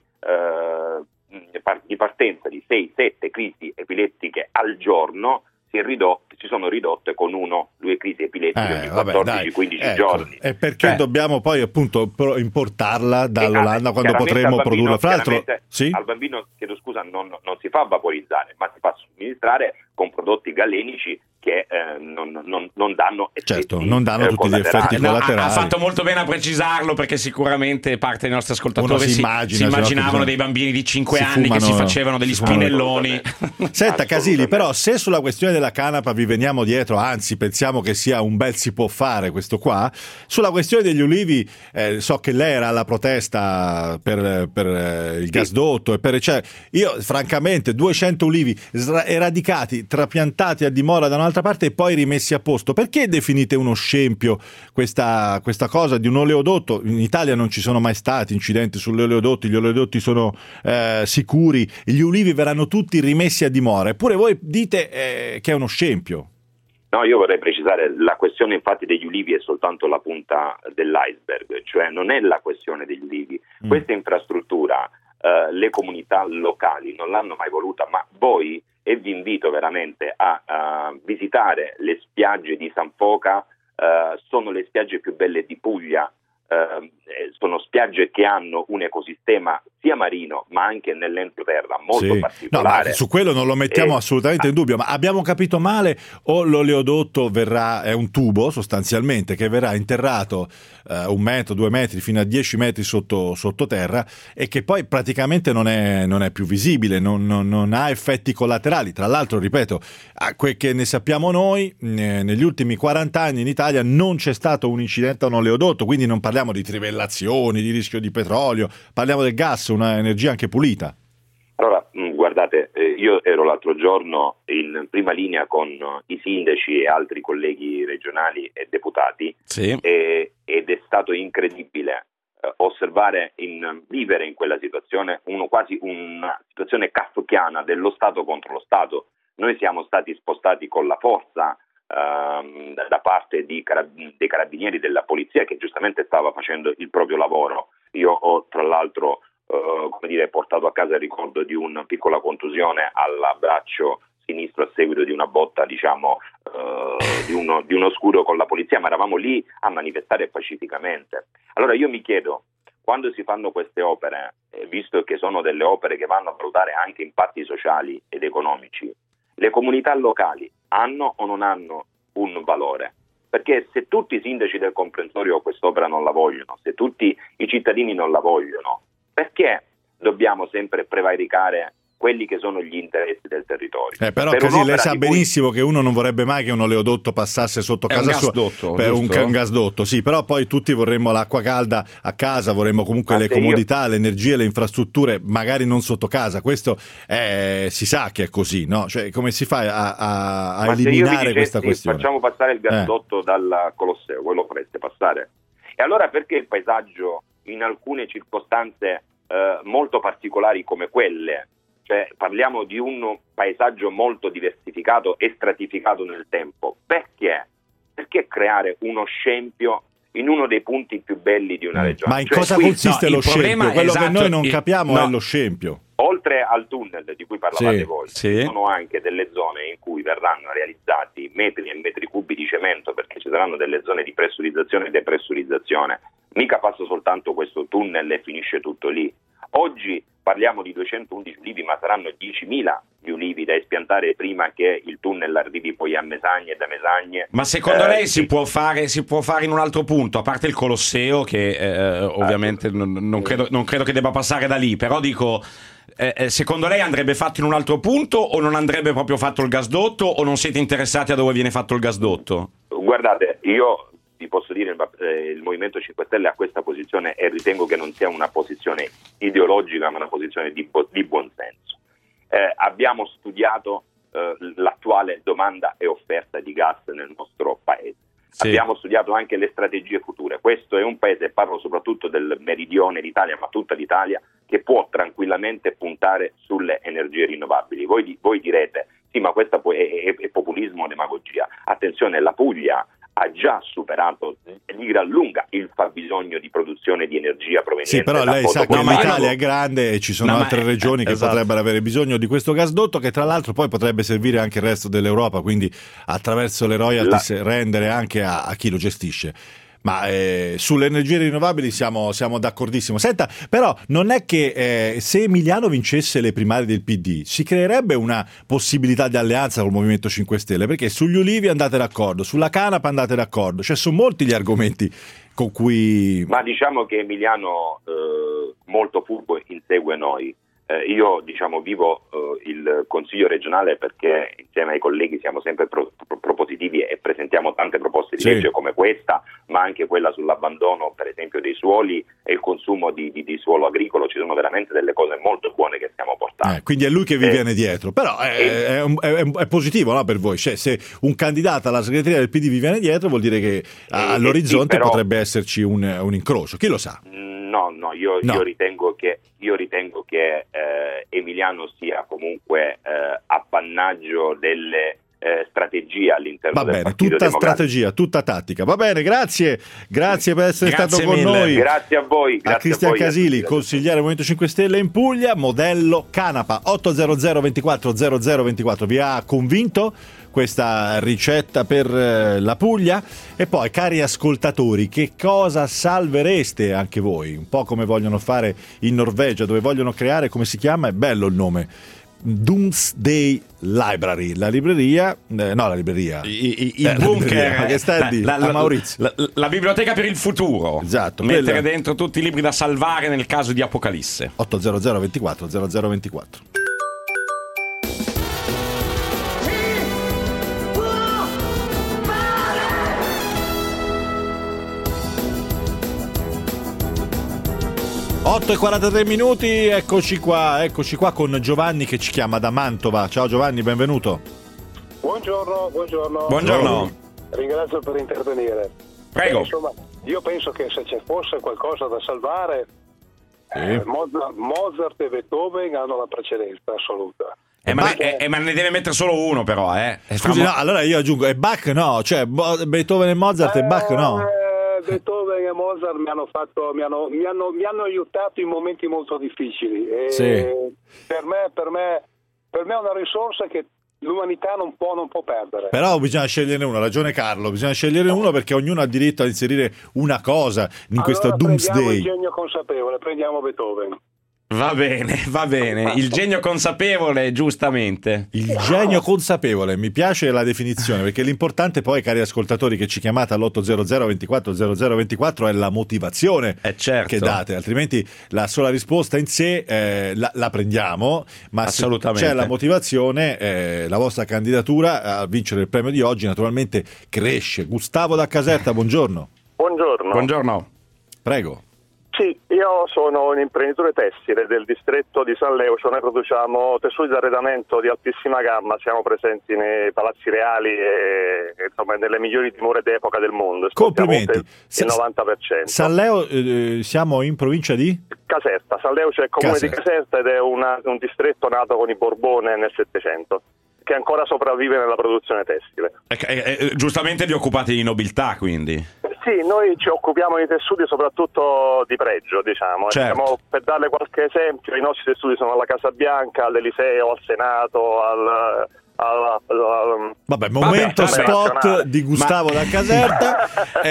partenza di 6-7 crisi epilettiche al giorno si sono ridotte con 1-2 crisi epilettiche ogni 14-15 giorni. E perché dobbiamo poi appunto importarla dall'Olanda quando potremo produrla? Fra l'altro, al bambino, chiedo scusa, non si fa vaporizzare, ma si fa somministrare con prodotti galenici che non danno effetti, non danno tutti gli effetti collaterali. Ha fatto molto bene a precisarlo, perché sicuramente parte dei nostri ascoltatori si immaginavano dei bambini di 5 anni che si facevano degli spinelloni. Senta Casilli, però se sulla questione della canapa vi veniamo dietro, anzi pensiamo che sia un bel si può fare questo qua, sulla questione degli ulivi so che lei era alla protesta per il gasdotto, io francamente 200 ulivi eradicati, trapiantati a dimora da un'altra parte e poi rimessi a posto. Perché definite uno scempio questa cosa di un oleodotto? In Italia non ci sono mai stati incidenti sugli oleodotti, gli oleodotti sono sicuri, gli ulivi verranno tutti rimessi a dimora, eppure voi dite che è uno scempio. No, io vorrei precisare, la questione infatti degli ulivi è soltanto la punta dell'iceberg, cioè non è la questione degli ulivi. Questa infrastruttura le comunità locali non l'hanno mai voluta, ma voi, e vi invito veramente a visitare le spiagge di San Foca, sono le spiagge più belle di Puglia, sono spiagge che hanno un ecosistema sia marino ma anche nell'entroterra molto particolare. No, ma su quello non lo mettiamo assolutamente in dubbio, ma abbiamo capito male, o l'oleodotto è un tubo sostanzialmente che verrà interrato 1 metro, 2 metri fino a 10 metri sottoterra, e che poi praticamente non è più visibile, non ha effetti collaterali. Tra l'altro, ripeto, a quel che ne sappiamo noi, negli ultimi 40 anni in Italia non c'è stato un incidente a un oleodotto, quindi non parliamo di trivellazioni, di rischio di petrolio, parliamo del gas, una energia anche pulita. Allora, guardate, io ero l'altro giorno in prima linea con i sindaci e altri colleghi regionali e deputati, ed è stato incredibile vivere in quella situazione, quasi una situazione kafkiana dello Stato contro lo Stato, noi siamo stati spostati con la forza da parte dei carabinieri della polizia, che giustamente stava facendo il proprio lavoro. Io ho tra l'altro portato a casa il ricordo di una piccola contusione all'braccio sinistro a seguito di una botta, di uno scudo con la polizia, ma eravamo lì a manifestare pacificamente. Allora io mi chiedo, quando si fanno queste opere, visto che sono delle opere che vanno a valutare anche impatti sociali ed economici, le comunità locali hanno o non hanno un valore? Perché se tutti i sindaci del comprensorio quest'opera non la vogliono, se tutti i cittadini non la vogliono, perché dobbiamo sempre prevaricare quelli che sono gli interessi del territorio? Però così lei sa benissimo che uno non vorrebbe mai che un oleodotto passasse sotto casa sua per un gasdotto, sì, però poi tutti vorremmo l'acqua calda a casa, vorremmo comunque le comodità, l'energia, le infrastrutture, magari non sotto casa. Questo si sa che è così, no? Cioè, come si fa a eliminare questa questione? Facciamo passare il gasdotto dal Colosseo, voi lo fareste passare? E allora perché il paesaggio in alcune circostanze molto particolari come quelle, cioè parliamo di un paesaggio molto diversificato e stratificato nel tempo, perché creare uno scempio in uno dei punti più belli di una regione? Ma in cosa consiste lo scempio? Quello che noi non capiamo è lo scempio. Oltre al tunnel di cui parlavate voi, ci sono anche delle zone in cui verranno realizzati metri e metri cubi di cemento, perché ci saranno delle zone di pressurizzazione e depressurizzazione. Mica passa soltanto questo tunnel e finisce tutto lì. Oggi parliamo di 211 ulivi, ma saranno 10.000 gli ulivi da espiantare prima che il tunnel arrivi poi a Mesagne e da Mesagne. Ma secondo lei si può fare in un altro punto, a parte il Colosseo, che ovviamente non credo che debba passare da lì, però dico, secondo lei andrebbe fatto in un altro punto o non andrebbe proprio fatto il gasdotto, o non siete interessati a dove viene fatto il gasdotto? Guardate, io vi posso dire, il Movimento 5 Stelle ha questa posizione e ritengo che non sia una posizione ideologica, ma una posizione di buon senso. Abbiamo studiato l'attuale domanda e offerta di gas nel nostro paese. Sì. Abbiamo studiato anche le strategie future. Questo è un paese, parlo soprattutto del meridione d'Italia, ma tutta l'Italia, che può tranquillamente puntare sulle energie rinnovabili. Voi direte, sì, ma questa è populismo o demagogia. Attenzione, la Puglia ha già superato di gran lunga il fabbisogno di produzione di energia proveniente. Sì, però lei sa che l'Italia è grande e ci sono altre regioni che potrebbero avere bisogno di questo gasdotto, che tra l'altro poi potrebbe servire anche il resto dell'Europa, quindi attraverso le royalties rendere anche a chi lo gestisce. Ma sulle energie rinnovabili siamo d'accordissimo. Senta, però non è che se Emiliano vincesse le primarie del PD si creerebbe una possibilità di alleanza col Movimento 5 Stelle, perché sugli ulivi andate d'accordo, sulla canapa andate d'accordo, cioè sono molti gli argomenti con cui... Ma diciamo che Emiliano molto furbo insegue noi. Io vivo il Consiglio regionale perché insieme ai colleghi siamo sempre propositivi e presentiamo tante proposte di legge come questa, ma anche quella sull'abbandono per esempio dei suoli e il consumo di suolo agricolo. Ci sono veramente delle cose molto buone che stiamo portando. Quindi è lui che vi viene dietro, però è positivo, no, per voi? Cioè, se un candidato alla segreteria del PD vi viene dietro vuol dire che all'orizzonte potrebbe esserci un incrocio, chi lo sa? No, io ritengo che Emiliano sia comunque appannaggio delle strategie all'interno del Partito tutta Democratico. Strategia, tutta tattica. Va bene, grazie per essere stato con noi. Grazie a voi. A Cristian Casili, consigliere del Movimento 5 Stelle in Puglia, modello canapa. 800 24 0024. Vi ha convinto questa ricetta per la Puglia? E poi, cari ascoltatori, che cosa salvereste anche voi? Un po' come vogliono fare in Norvegia, dove vogliono creare, come si chiama? È bello il nome, Doomsday Library, la libreria, il bunker che sta lì, Maurizio. La biblioteca per il futuro. Esatto, mettere dentro tutti i libri da salvare nel caso di apocalisse. 800 24 0024. e 43 minuti, eccoci qua con Giovanni che ci chiama da Mantova. Ciao Giovanni, benvenuto. Buongiorno. Ringrazio per intervenire. Prego. Insomma, io penso che se ci fosse qualcosa da salvare, Mozart e Beethoven hanno la precedenza assoluta. Ma ne deve mettere solo uno, però, Scusi, no, allora io aggiungo, e Bach no, cioè Beethoven e Mozart e Bach no. Beethoven e Mozart mi hanno aiutato in momenti molto difficili. Sì. Per me è una risorsa che l'umanità non può perdere. Però bisogna sceglierne uno, ha ragione Carlo, bisogna scegliere uno perché ognuno ha diritto a inserire una cosa in questo doomsday. Prendiamo il genio consapevole, prendiamo Beethoven. Va bene, il genio consapevole, giustamente. Il genio consapevole, mi piace la definizione, perché l'importante poi, cari ascoltatori che ci chiamate all'800 24 0024, è la motivazione che date, altrimenti la sola risposta in sé la prendiamo, ma se c'è la motivazione, la vostra candidatura a vincere il premio di oggi naturalmente cresce. Gustavo da Caserta, buongiorno. Buongiorno. Prego. Sì, io sono un imprenditore tessile del distretto di San Leo, noi produciamo tessuti d'arredamento di altissima gamma, siamo presenti nei palazzi reali e insomma nelle migliori dimore d'epoca del mondo. Complimenti. Il 90%. San Leo, siamo in provincia di? Caserta. San Leo c'è il comune di Caserta ed è un distretto nato con i Borbone nel Settecento, che ancora sopravvive nella produzione tessile. Giustamente vi occupate di nobiltà, quindi. Sì, noi ci occupiamo di tessuti soprattutto di pregio, diciamo. Certo. Per darle qualche esempio, i nostri tessuti sono alla Casa Bianca, all'Eliseo, al Senato, momento spot di Gustavo da Caserta.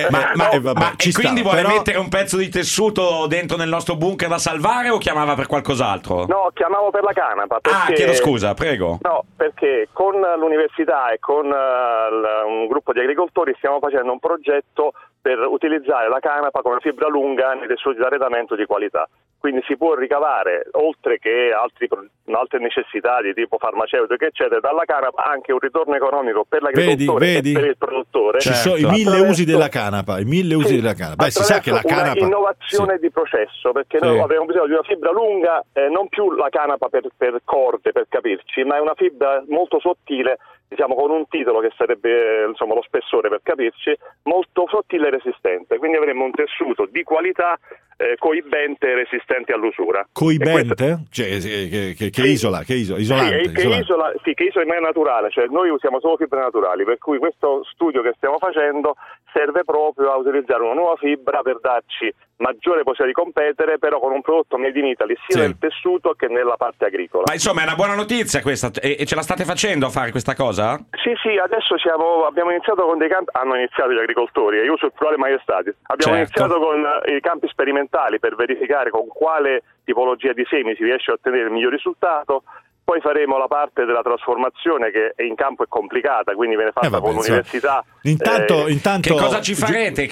Quindi vuole mettere un pezzo di tessuto dentro nel nostro bunker da salvare o chiamava per qualcos'altro? No, chiamavo per la canapa. Chiedo scusa, prego. No, perché con l'università e con un gruppo di agricoltori stiamo facendo un progetto per utilizzare la canapa come fibra lunga nei tessuti d'arredamento di qualità. Quindi si può ricavare, oltre che altre necessità di tipo farmaceutico, eccetera, dalla canapa anche un ritorno economico per l'agricoltore e per il produttore. Ci sono i 1000 usi della canapa, della canapa. Si sa che la canapa... innovazione di processo, perché noi abbiamo bisogno di una fibra lunga, non più la canapa per corde, per capirci, ma è una fibra molto sottile, diciamo con un titolo che sarebbe lo spessore per capirci, molto sottile e resistente. Quindi avremo un tessuto di qualità coibente e resistente all'usura. Coibente? Che isola? Che isolante? Che isola in maniera naturale, cioè noi usiamo solo fibre naturali, per cui questo studio che stiamo facendo serve proprio a utilizzare una nuova fibra per darci maggiore possibilità di competere, però con un prodotto made in Italy sia nel tessuto che nella parte agricola. Ma insomma è una buona notizia questa, e ce la state facendo a fare questa cosa? Sì, adesso abbiamo iniziato con dei campi, hanno iniziato gli agricoltori, e io sul plurale maiestatis, abbiamo iniziato con i campi sperimentali per verificare con quale tipologia di semi si riesce a ottenere il miglior risultato. Poi faremo la parte della trasformazione che in campo è complicata, quindi viene fatta con l'università. Intanto che cosa ci farete?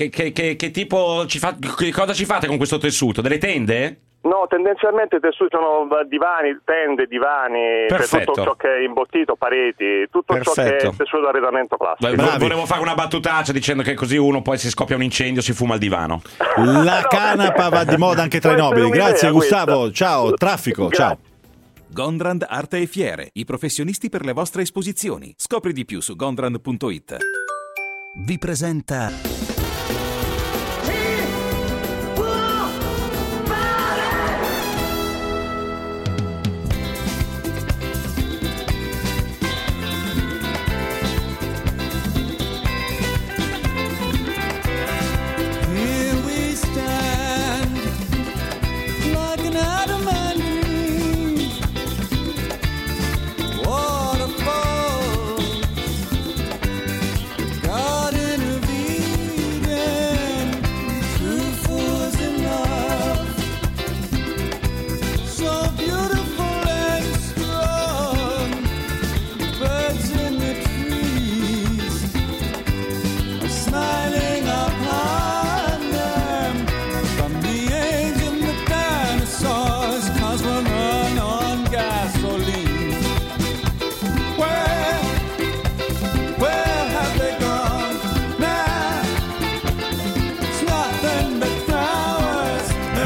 Che cosa ci fate con questo tessuto? Delle tende? No, tendenzialmente i tessuti sono divani, tende, divani, per tutto ciò che è imbottito, pareti, tutto ciò che è tessuto d'arredamento classico. Volevo fare una battutaccia dicendo che così uno poi si scoppia un incendio, si fuma il divano. La canapa va di moda anche tra i nobili. Grazie Gustavo, ciao, traffico, ciao. Gondrand Arte e Fiere, i professionisti per le vostre esposizioni. Scopri di più su gondrand.it. Vi presenta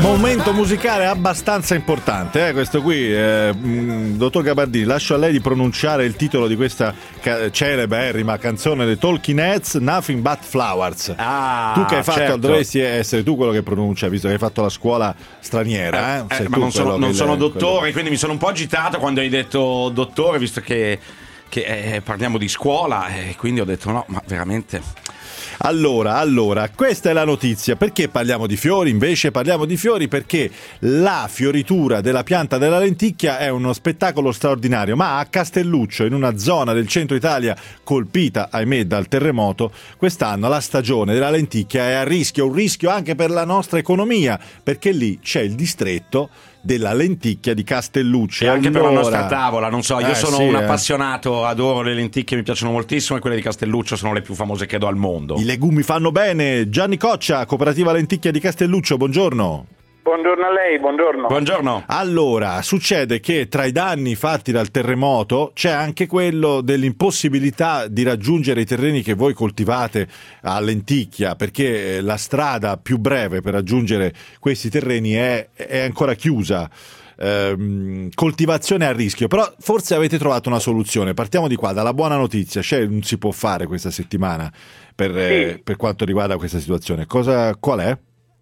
Momento musicale abbastanza importante, questo qui. Dottor Gabardini, lascio a lei di pronunciare il titolo di questa celeberrima canzone dei Talking Heads, Nothing But Flowers. Tu che hai fatto, certo. Dovresti essere tu quello che pronuncia, visto che hai fatto la scuola straniera. Ma non sono dottore, quindi mi sono un po' agitato quando hai detto dottore, visto che parliamo di scuola, e quindi ho detto no, ma veramente... Allora, questa è la notizia. Perché parliamo di fiori? Invece parliamo di fiori perché la fioritura della pianta della lenticchia è uno spettacolo straordinario, ma a Castelluccio, in una zona del centro Italia colpita, ahimè, dal terremoto, quest'anno la stagione della lenticchia è a rischio, un rischio anche per la nostra economia, perché lì c'è il distretto della lenticchia di Castelluccio. E anche per la nostra tavola, non so, io sono sì, un appassionato, adoro le lenticchie, mi piacciono moltissimo, e quelle di Castelluccio sono le più famose credo al mondo. I legumi fanno bene. Gianni Coccia, Cooperativa Lenticchia di Castelluccio, buongiorno. Buongiorno a lei, buongiorno. Buongiorno. Allora, succede che tra i danni fatti dal terremoto c'è anche quello dell'impossibilità di raggiungere i terreni che voi coltivate a lenticchia, perché la strada più breve per raggiungere questi terreni è ancora chiusa. Coltivazione a rischio, però forse avete trovato una soluzione. Partiamo di qua, dalla buona notizia. Non si può fare questa settimana per quanto riguarda questa situazione. Qual è?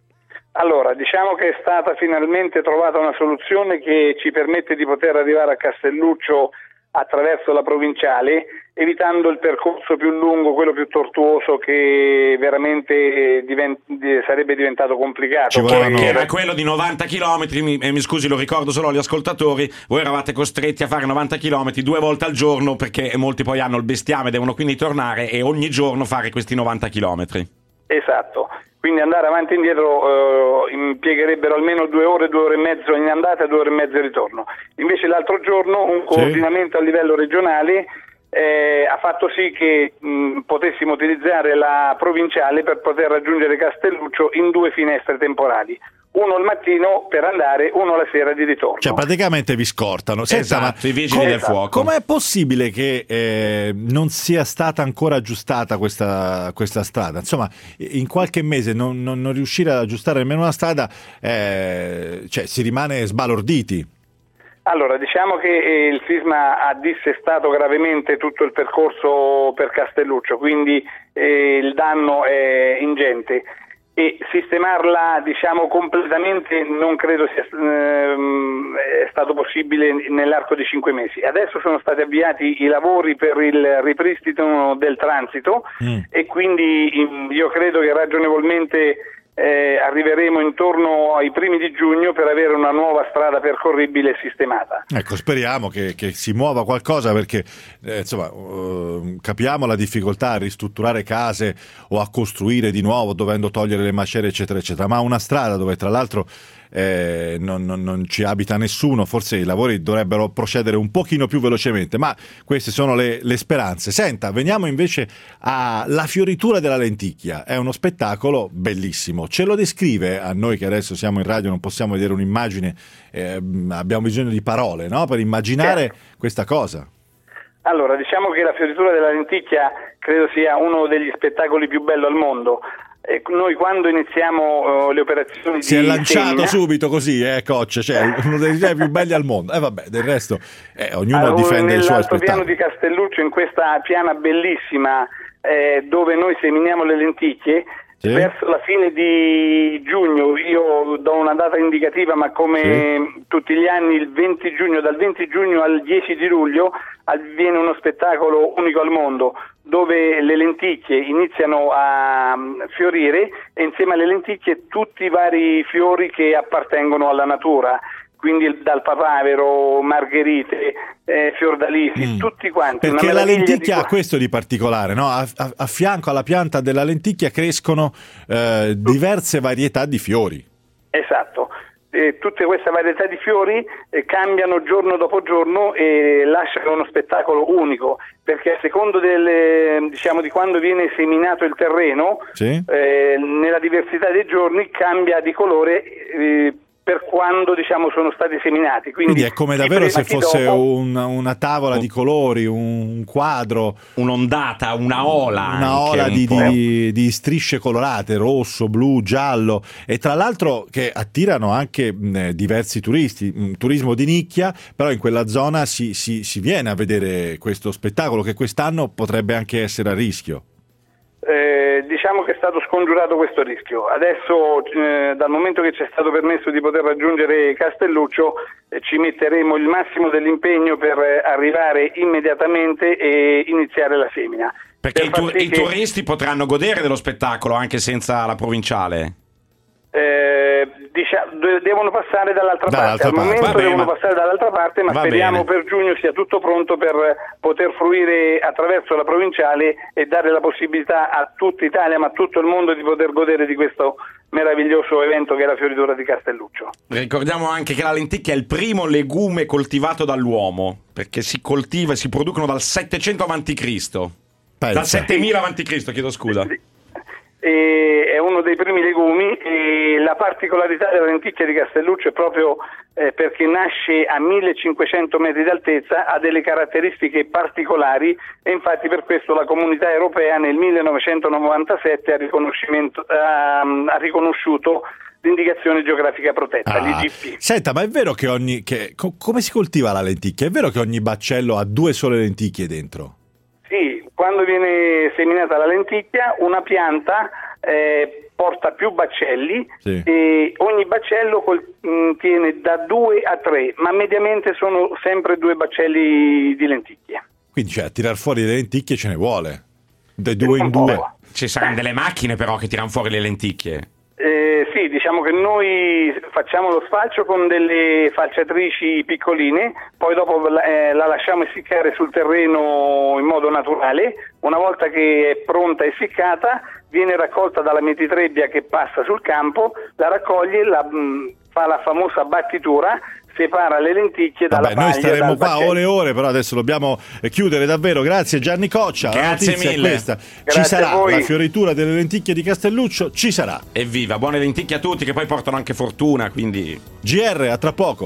Allora, diciamo che è stata finalmente trovata una soluzione che ci permette di poter arrivare a Castelluccio attraverso la provinciale, evitando il percorso più lungo, quello più tortuoso, che veramente sarebbe diventato complicato. Che era quello di 90 km, mi scusi, lo ricordo solo agli ascoltatori, voi eravate costretti a fare 90 km 2 volte al giorno, perché molti poi hanno il bestiame, devono quindi tornare e ogni giorno fare questi 90 km. Esatto. Quindi andare avanti e indietro impiegherebbero almeno 2 ore e mezzo in andata e 2 ore e mezzo in ritorno. Invece l'altro giorno un coordinamento a livello regionale ha fatto sì che potessimo utilizzare la provinciale per poter raggiungere Castelluccio in 2 finestre temporali. Uno al mattino per andare, uno la sera di ritorno. Cioè praticamente vi scortano. Esatto, i vigili del fuoco. Com'è possibile che non sia stata ancora aggiustata questa strada? Insomma, in qualche mese non riuscire ad aggiustare nemmeno una strada, cioè si rimane sbalorditi. Allora, diciamo che il sisma ha dissestato gravemente tutto il percorso per Castelluccio, quindi il danno è ingente. E sistemarla, diciamo, completamente non credo sia è stato possibile nell'arco di 5 mesi. Adesso sono stati avviati i lavori per il ripristino del transito e quindi io credo che ragionevolmente arriveremo intorno ai primi di giugno per avere una nuova strada percorribile e sistemata. Ecco, speriamo che si muova qualcosa, perché insomma capiamo la difficoltà a ristrutturare case o a costruire di nuovo dovendo togliere le macerie eccetera eccetera, ma una strada dove tra l'altro non ci abita nessuno, forse i lavori dovrebbero procedere un pochino più velocemente, ma queste sono le speranze. Senta, veniamo invece alla fioritura della lenticchia. È uno spettacolo bellissimo, ce lo descrive a noi che adesso siamo in radio, non possiamo vedere un'immagine, abbiamo bisogno di parole, no? Per immaginare questa cosa. Allora, diciamo che la fioritura della lenticchia credo sia uno degli spettacoli più belli al mondo. Noi quando iniziamo le operazioni si è lanciato subito così, Coccia, cioè uno dei più belli al mondo. Vabbè, del resto ognuno difende il suo spettacolo. Nell'altopiano di Castelluccio, in questa piana bellissima dove noi seminiamo le lenticchie, verso la fine di giugno, io do una data indicativa, ma come tutti gli anni il 20 giugno, dal 20 giugno al 10 di luglio avviene uno spettacolo unico al mondo, dove le lenticchie iniziano a fiorire e insieme alle lenticchie tutti i vari fiori che appartengono alla natura, quindi dal papavero, margherite, fiordalisi, tutti quanti. Perché la lenticchia ha questo di particolare, no? A fianco alla pianta della lenticchia crescono diverse varietà di fiori. Esatto. Tutte queste varietà di fiori cambiano giorno dopo giorno e lasciano uno spettacolo unico, perché a secondo di quando viene seminato il terreno, nella diversità dei giorni cambia di colore per quando sono stati seminati. Quindi è come davvero se fosse una tavola di colori, un quadro, un'ondata, una ola di strisce colorate, rosso, blu, giallo, e tra l'altro che attirano anche diversi turisti, un turismo di nicchia, però in quella zona si viene a vedere questo spettacolo che quest'anno potrebbe anche essere a rischio. Diciamo che è stato scongiurato questo rischio. Adesso, dal momento che ci è stato permesso di poter raggiungere Castelluccio, ci metteremo il massimo dell'impegno per arrivare immediatamente e iniziare la semina. Perché i turisti potranno godere dello spettacolo anche senza la provinciale? Devono passare dall'altra parte. Al momento devono passare dall'altra parte, ma speriamo per giugno sia tutto pronto per poter fruire attraverso la provinciale e dare la possibilità a tutta Italia, ma a tutto il mondo, di poter godere di questo meraviglioso evento che è la fioritura di Castelluccio. Ricordiamo anche che la lenticchia è il primo legume coltivato dall'uomo, perché si coltiva e si producono dal 700 a.C. Dal 7000 a.C., chiedo scusa. È uno dei primi legumi, e la particolarità della lenticchia di Castelluccio è proprio perché nasce a 1500 metri d'altezza, ha delle caratteristiche particolari, e infatti per questo la Comunità Europea nel 1997 ha riconosciuto l'indicazione geografica protetta, l'IGP. Senta, ma è vero che come si coltiva la lenticchia? È vero che ogni baccello ha 2 sole lenticchie dentro? Sì, quando viene seminata la lenticchia, una pianta porta più baccelli, sì, e ogni baccello contiene da 2 a 3, ma mediamente sono sempre 2 baccelli di lenticchie. Quindi a tirar fuori le lenticchie ce ne vuole, da 2 in 2. Ci saranno delle macchine però che tirano fuori le lenticchie. Sì, diciamo che noi facciamo lo sfalcio con delle falciatrici piccoline, poi dopo la lasciamo essiccare sul terreno in modo naturale. Una volta che è pronta e essiccata, viene raccolta dalla mietitrebbia che passa sul campo, la raccoglie, fa la famosa battitura, separa le lenticchie dalla paglia. Noi staremo qua ore e ore, però adesso dobbiamo chiudere davvero. Grazie Gianni Coccia. Grazie mille. Questa. Ci sarà la fioritura delle lenticchie di Castelluccio, ci sarà. Evviva, buone lenticchie a tutti, che poi portano anche fortuna, quindi GR, a tra poco.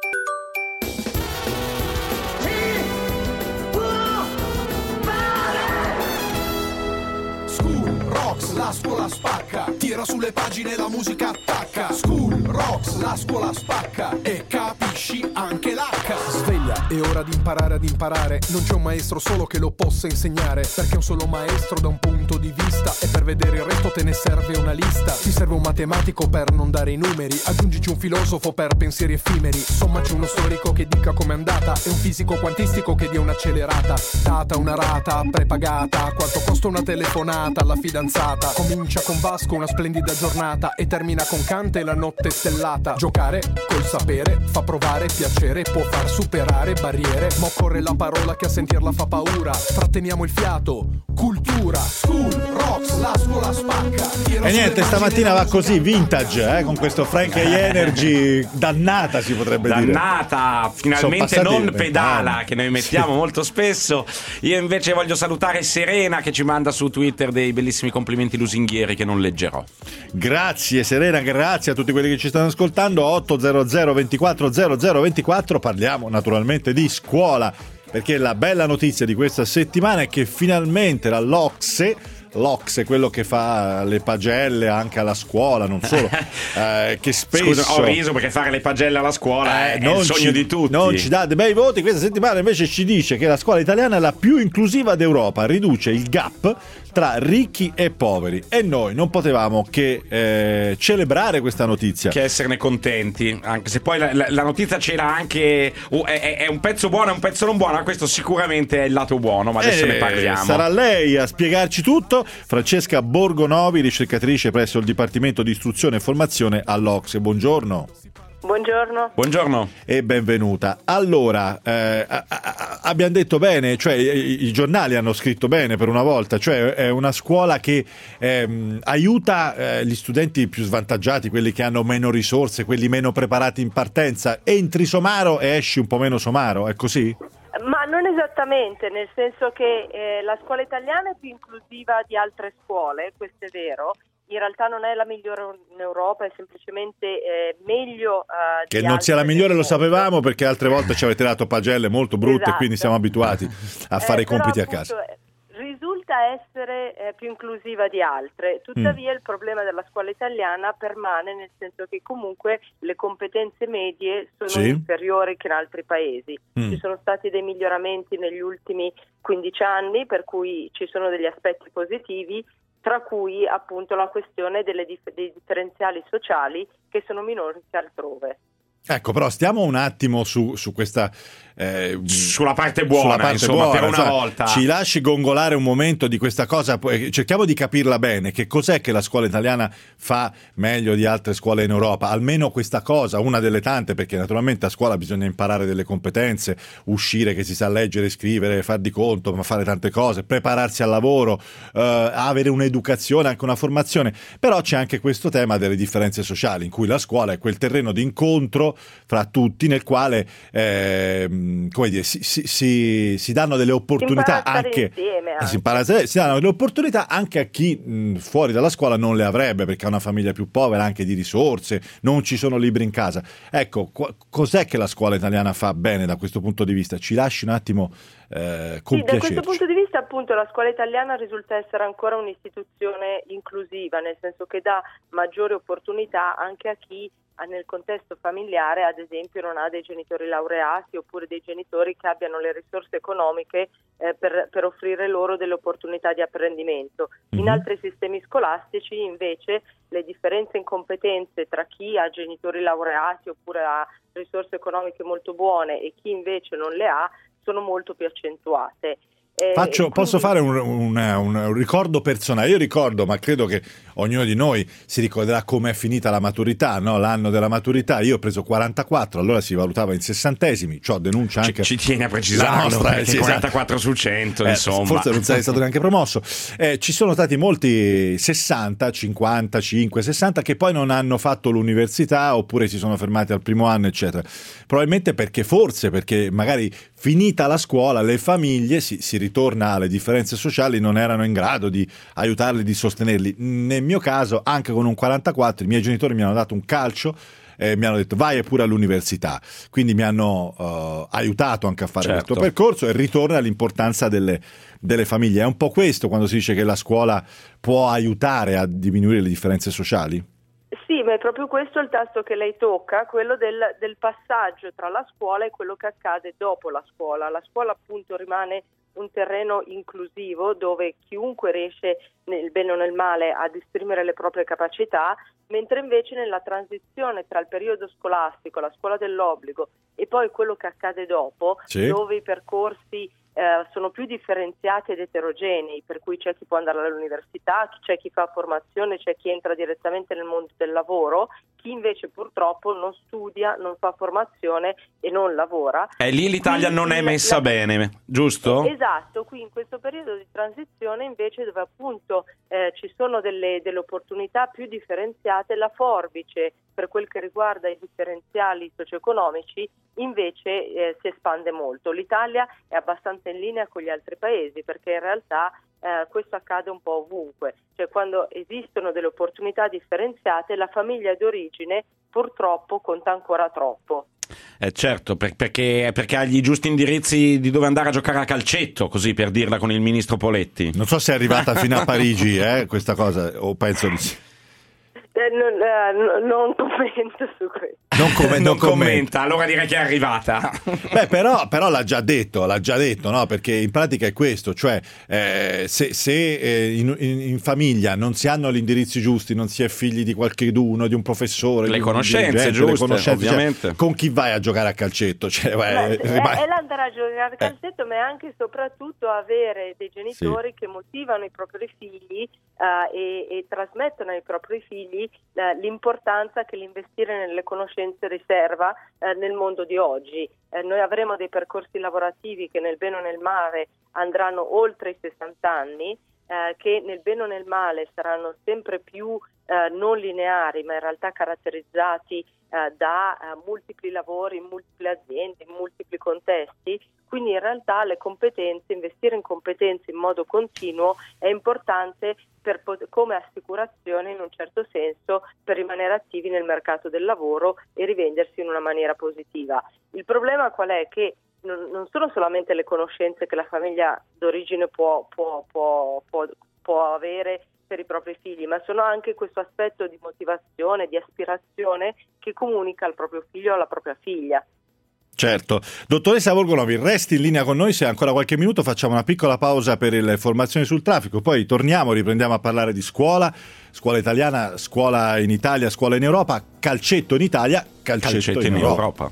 La scuola spacca, tira sulle pagine, la musica attacca. School Rocks, la scuola spacca, e capisci anche l'H. Sveglia, è ora di imparare ad imparare. Non c'è un maestro solo che lo possa insegnare, perché un solo maestro da un punto di vista, e per vedere il resto te ne serve una lista. Ti serve un matematico per non dare i numeri, aggiungici un filosofo per pensieri effimeri, sommaci uno storico che dica com'è andata, e un fisico quantistico che dia un'accelerata. Data una rata prepagata, quanto costa una telefonata alla fidanzata. Comincia con Vasco una splendida giornata e termina con Kant e la notte stellata. Giocare col sapere fa provare piacere, può far superare barriere, ma occorre la parola che a sentirla fa paura. Tratteniamo il fiato, cultura, school, rocks, la scuola spacca. E niente, stamattina va così, vintage, con questo Frank Energy dannata, si potrebbe dire. Dannata, finalmente non pedala, che noi mettiamo molto spesso. Io invece voglio salutare Serena, che ci manda su Twitter dei bellissimi complimenti lusinghieri che non leggerò. Grazie Serena, grazie a tutti quelli che ci stanno ascoltando. 800 24 00 24. Parliamo naturalmente di scuola, perché la bella notizia di questa settimana è che finalmente l'Ocse, quello che fa le pagelle anche alla scuola, non solo, che spesso... Scusa, ho riso perché fare le pagelle alla scuola è il sogno di tutti. Non ci dà dei bei voti. Questa settimana invece ci dice che la scuola italiana è la più inclusiva d'Europa, riduce il gap tra ricchi e poveri, e noi non potevamo che celebrare questa notizia, che esserne contenti, anche se poi la notizia c'era anche è un pezzo buono e un pezzo non buono, ma questo sicuramente è il lato buono, ma adesso ne parliamo. Sarà lei a spiegarci tutto. Francesca Borgonovi, ricercatrice presso il Dipartimento di Istruzione e Formazione all'Ocse. Buongiorno. Buongiorno e benvenuta. Allora, abbiamo detto bene, cioè i giornali hanno scritto bene per una volta, cioè è una scuola che aiuta gli studenti più svantaggiati, quelli che hanno meno risorse, quelli meno preparati in partenza. Entri somaro e esci un po' meno somaro, è così? Ma non esattamente, nel senso che la scuola italiana è più inclusiva di altre scuole, questo è vero, in realtà non è la migliore in Europa, è semplicemente meglio che non sia la migliore lo sapevamo, perché altre volte ci avete dato pagelle molto brutte, esatto. Quindi siamo abituati a fare i compiti però, a casa. Risulta essere più inclusiva di altre, tuttavia il problema della scuola italiana permane, nel senso che comunque le competenze medie sono inferiori che in altri paesi. Ci sono stati dei miglioramenti negli ultimi 15 anni, per cui ci sono degli aspetti positivi, tra cui appunto la questione dei differenziali sociali che sono minori che altrove. Ecco, però stiamo un attimo su questa sulla parte buona, per una volta. Ci lasci gongolare un momento di questa cosa, cerchiamo di capirla bene. Che cos'è che la scuola italiana fa meglio di altre scuole in Europa? Almeno questa cosa, una delle tante, perché naturalmente a scuola bisogna imparare delle competenze, uscire che si sa leggere, scrivere, far di conto, ma fare tante cose, prepararsi al lavoro, avere un'educazione, anche una formazione. Però c'è anche questo tema delle differenze sociali, in cui la scuola è quel terreno di incontro fra tutti, nel quale come dire, si danno delle opportunità anche si danno delle opportunità anche a chi fuori dalla scuola non le avrebbe, perché ha una famiglia più povera, anche di risorse, non ci sono libri in casa. Ecco, cos'è che la scuola italiana fa bene da questo punto di vista? Ci lasci un attimo da questo punto di vista, appunto, la scuola italiana risulta essere ancora un'istituzione inclusiva, nel senso che dà maggiori opportunità anche a chi nel contesto familiare, ad esempio, non ha dei genitori laureati oppure dei genitori che abbiano le risorse economiche per offrire loro delle opportunità di apprendimento. In altri sistemi scolastici, invece, le differenze in competenze tra chi ha genitori laureati oppure ha risorse economiche molto buone e chi invece non le ha sono molto più accentuate. Posso fare un ricordo personale? Io ricordo, ma credo che ognuno di noi si ricorderà com'è finita la maturità, no? L'anno della maturità. Io ho preso 44, allora si valutava in sessantesimi. Ciò denuncia anche ci tiene a precisarlo, perché 44 su 100, insomma. Forse non sei stato neanche promosso. Ci sono stati molti 60, 55, 60 che poi non hanno fatto l'università oppure si sono fermati al primo anno, eccetera. Probabilmente perché magari finita la scuola le famiglie si ritorna alle differenze sociali, non erano in grado di aiutarli, di sostenerli. Nel mio caso, anche con un 44, i miei genitori mi hanno dato un calcio e mi hanno detto vai pure all'università, quindi mi hanno aiutato anche a fare questo percorso, e ritorna l'importanza delle famiglie. È un po' questo quando si dice che la scuola può aiutare a diminuire le differenze sociali? Sì, ma è proprio questo il tasto che lei tocca, quello del passaggio tra la scuola e quello che accade dopo la scuola. La scuola appunto rimane un terreno inclusivo dove chiunque riesce nel bene o nel male ad esprimere le proprie capacità, mentre invece nella transizione tra il periodo scolastico, la scuola dell'obbligo e poi quello che accade dopo, dove i percorsi sono più differenziati ed eterogenei, per cui c'è chi può andare all'università, c'è chi fa formazione, c'è chi entra direttamente nel mondo del lavoro, chi invece purtroppo non studia, non fa formazione e non lavora. E lì l'Italia non è messa bene, giusto? Esatto, qui in questo periodo di transizione invece, dove appunto ci sono delle opportunità più differenziate, la forbice per quel che riguarda i differenziali socio-economici invece si espande molto. L'Italia è abbastanza in linea con gli altri paesi, perché in realtà questo accade un po' ovunque, cioè quando esistono delle opportunità differenziate la famiglia d'origine purtroppo conta ancora troppo. Certo, perché ha gli giusti indirizzi di dove andare a giocare a calcetto, così per dirla con il ministro Poletti. Non so se è arrivata fino a Parigi questa cosa, o penso di sì. Non commento su questo. Non commenta, allora direi che è arrivata. Beh, però l'ha già detto, no? Perché in pratica è questo, cioè se in famiglia non si hanno gli indirizzi giusti, non si è figli di qualcheduno, di un professore, le conoscenze giuste, ovviamente. Cioè, con chi vai a giocare a calcetto? Cioè, è l'andare a giocare a calcetto, ma è anche e soprattutto avere dei genitori che motivano i propri figli e trasmettono ai propri figli l'importanza che l'investire nelle conoscenze riserva nel mondo di oggi. Noi avremo dei percorsi lavorativi che nel bene o nel male andranno oltre i 60 anni, che nel bene o nel male saranno sempre più non lineari, ma in realtà caratterizzati da multipli lavori, in multiple aziende, in multipli contesti. Quindi in realtà le competenze, investire in competenze in modo continuo è importante come assicurazione in un certo senso per rimanere attivi nel mercato del lavoro e rivendersi in una maniera positiva. Il problema qual è? Che non sono solamente le conoscenze che la famiglia d'origine può avere per i propri figli, ma sono anche questo aspetto di motivazione, di aspirazione che comunica al proprio figlio o alla propria figlia. Certo. Dottoressa Borgonovi, resti in linea con noi, se ancora qualche minuto facciamo una piccola pausa per le informazioni sul traffico, poi riprendiamo a parlare di scuola italiana, scuola in Italia, scuola in Europa, calcetto in Italia, calcetto in Europa.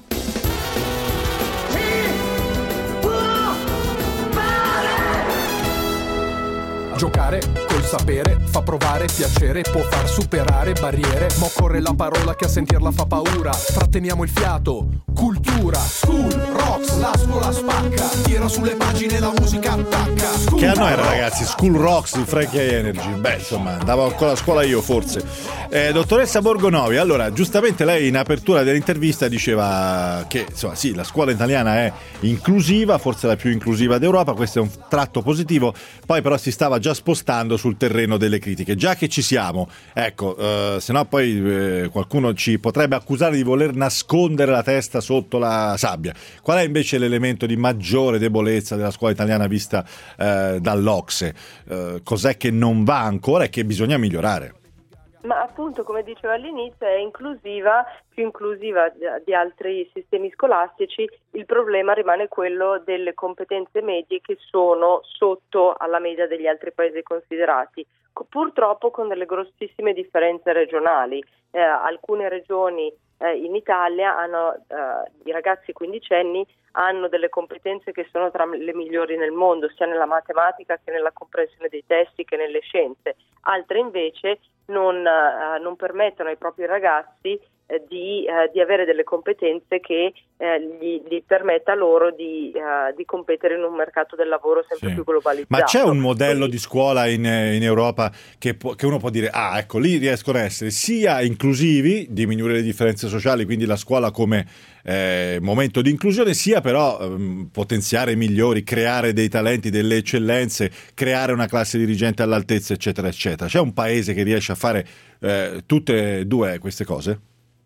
Giocare col sapere fa provare piacere, può far superare barriere, ma occorre la parola che a sentirla fa paura. Tratteniamo il fiato, cultura. School Rocks, la scuola spacca, tira sulle pagine la musica attacca. School Che anno era, Rocks. ragazzi? School Rocks di Frankie Energy. Beh, insomma, andavo con la scuola io, forse. Dottoressa Borgonovi, allora, giustamente lei in apertura dell'intervista diceva che, insomma, sì, la scuola italiana è inclusiva, forse la più inclusiva d'Europa, questo è un tratto positivo, poi però si stava già spostando sul terreno delle critiche. Già che ci siamo, ecco, se no poi qualcuno ci potrebbe accusare di voler nascondere la testa sotto la sabbia. Qual è invece l'elemento di maggiore debolezza della scuola italiana vista dall'OCSE? Cos'è che non va ancora e che bisogna migliorare? Ma appunto, come dicevo all'inizio, è inclusiva, più inclusiva di altri sistemi scolastici. Il problema rimane quello delle competenze medie che sono sotto alla media degli altri paesi considerati, purtroppo con delle grossissime differenze regionali. Alcune regioni in Italia hanno i ragazzi quindicenni hanno delle competenze che sono tra le migliori nel mondo, sia nella matematica che nella comprensione dei testi che nelle scienze. Altre invece non permettono ai propri ragazzi di avere delle competenze che gli permetta loro di competere in un mercato del lavoro sempre più globalizzato. Ma c'è un modello di scuola in Europa che uno può dire, ecco, lì riescono a essere sia inclusivi, diminuire le differenze sociali, quindi la scuola come momento di inclusione, sia però potenziare i migliori, creare dei talenti, delle eccellenze, creare una classe dirigente all'altezza, eccetera, eccetera. C'è un paese che riesce a fare tutte e due queste cose?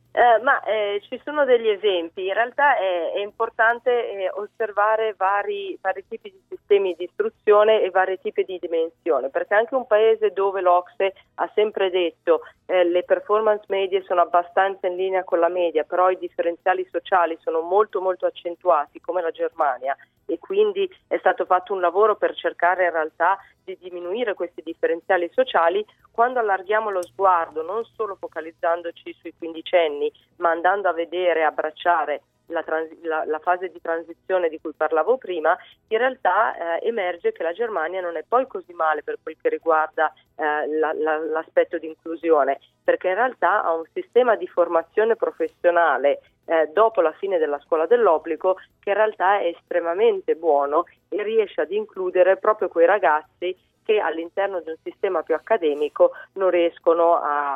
Ci sono degli esempi. In realtà è importante osservare vari tipi di sistemi di istruzione e vari tipi di dimensione, perché anche un paese dove l'OCSE ha sempre detto le performance medie sono abbastanza in linea con la media, però i differenziali sociali sono molto molto accentuati, come la Germania, e quindi è stato fatto un lavoro per cercare in realtà di diminuire questi differenziali sociali. Quando allarghiamo lo sguardo, non solo focalizzandoci sui quindicenni, ma andando a vedere, abbracciare la fase di transizione di cui parlavo prima, in realtà emerge che la Germania non è poi così male per quel che riguarda l'aspetto di inclusione, perché in realtà ha un sistema di formazione professionale dopo la fine della scuola dell'obbligo che in realtà è estremamente buono e riesce ad includere proprio quei ragazzi che all'interno di un sistema più accademico non riescono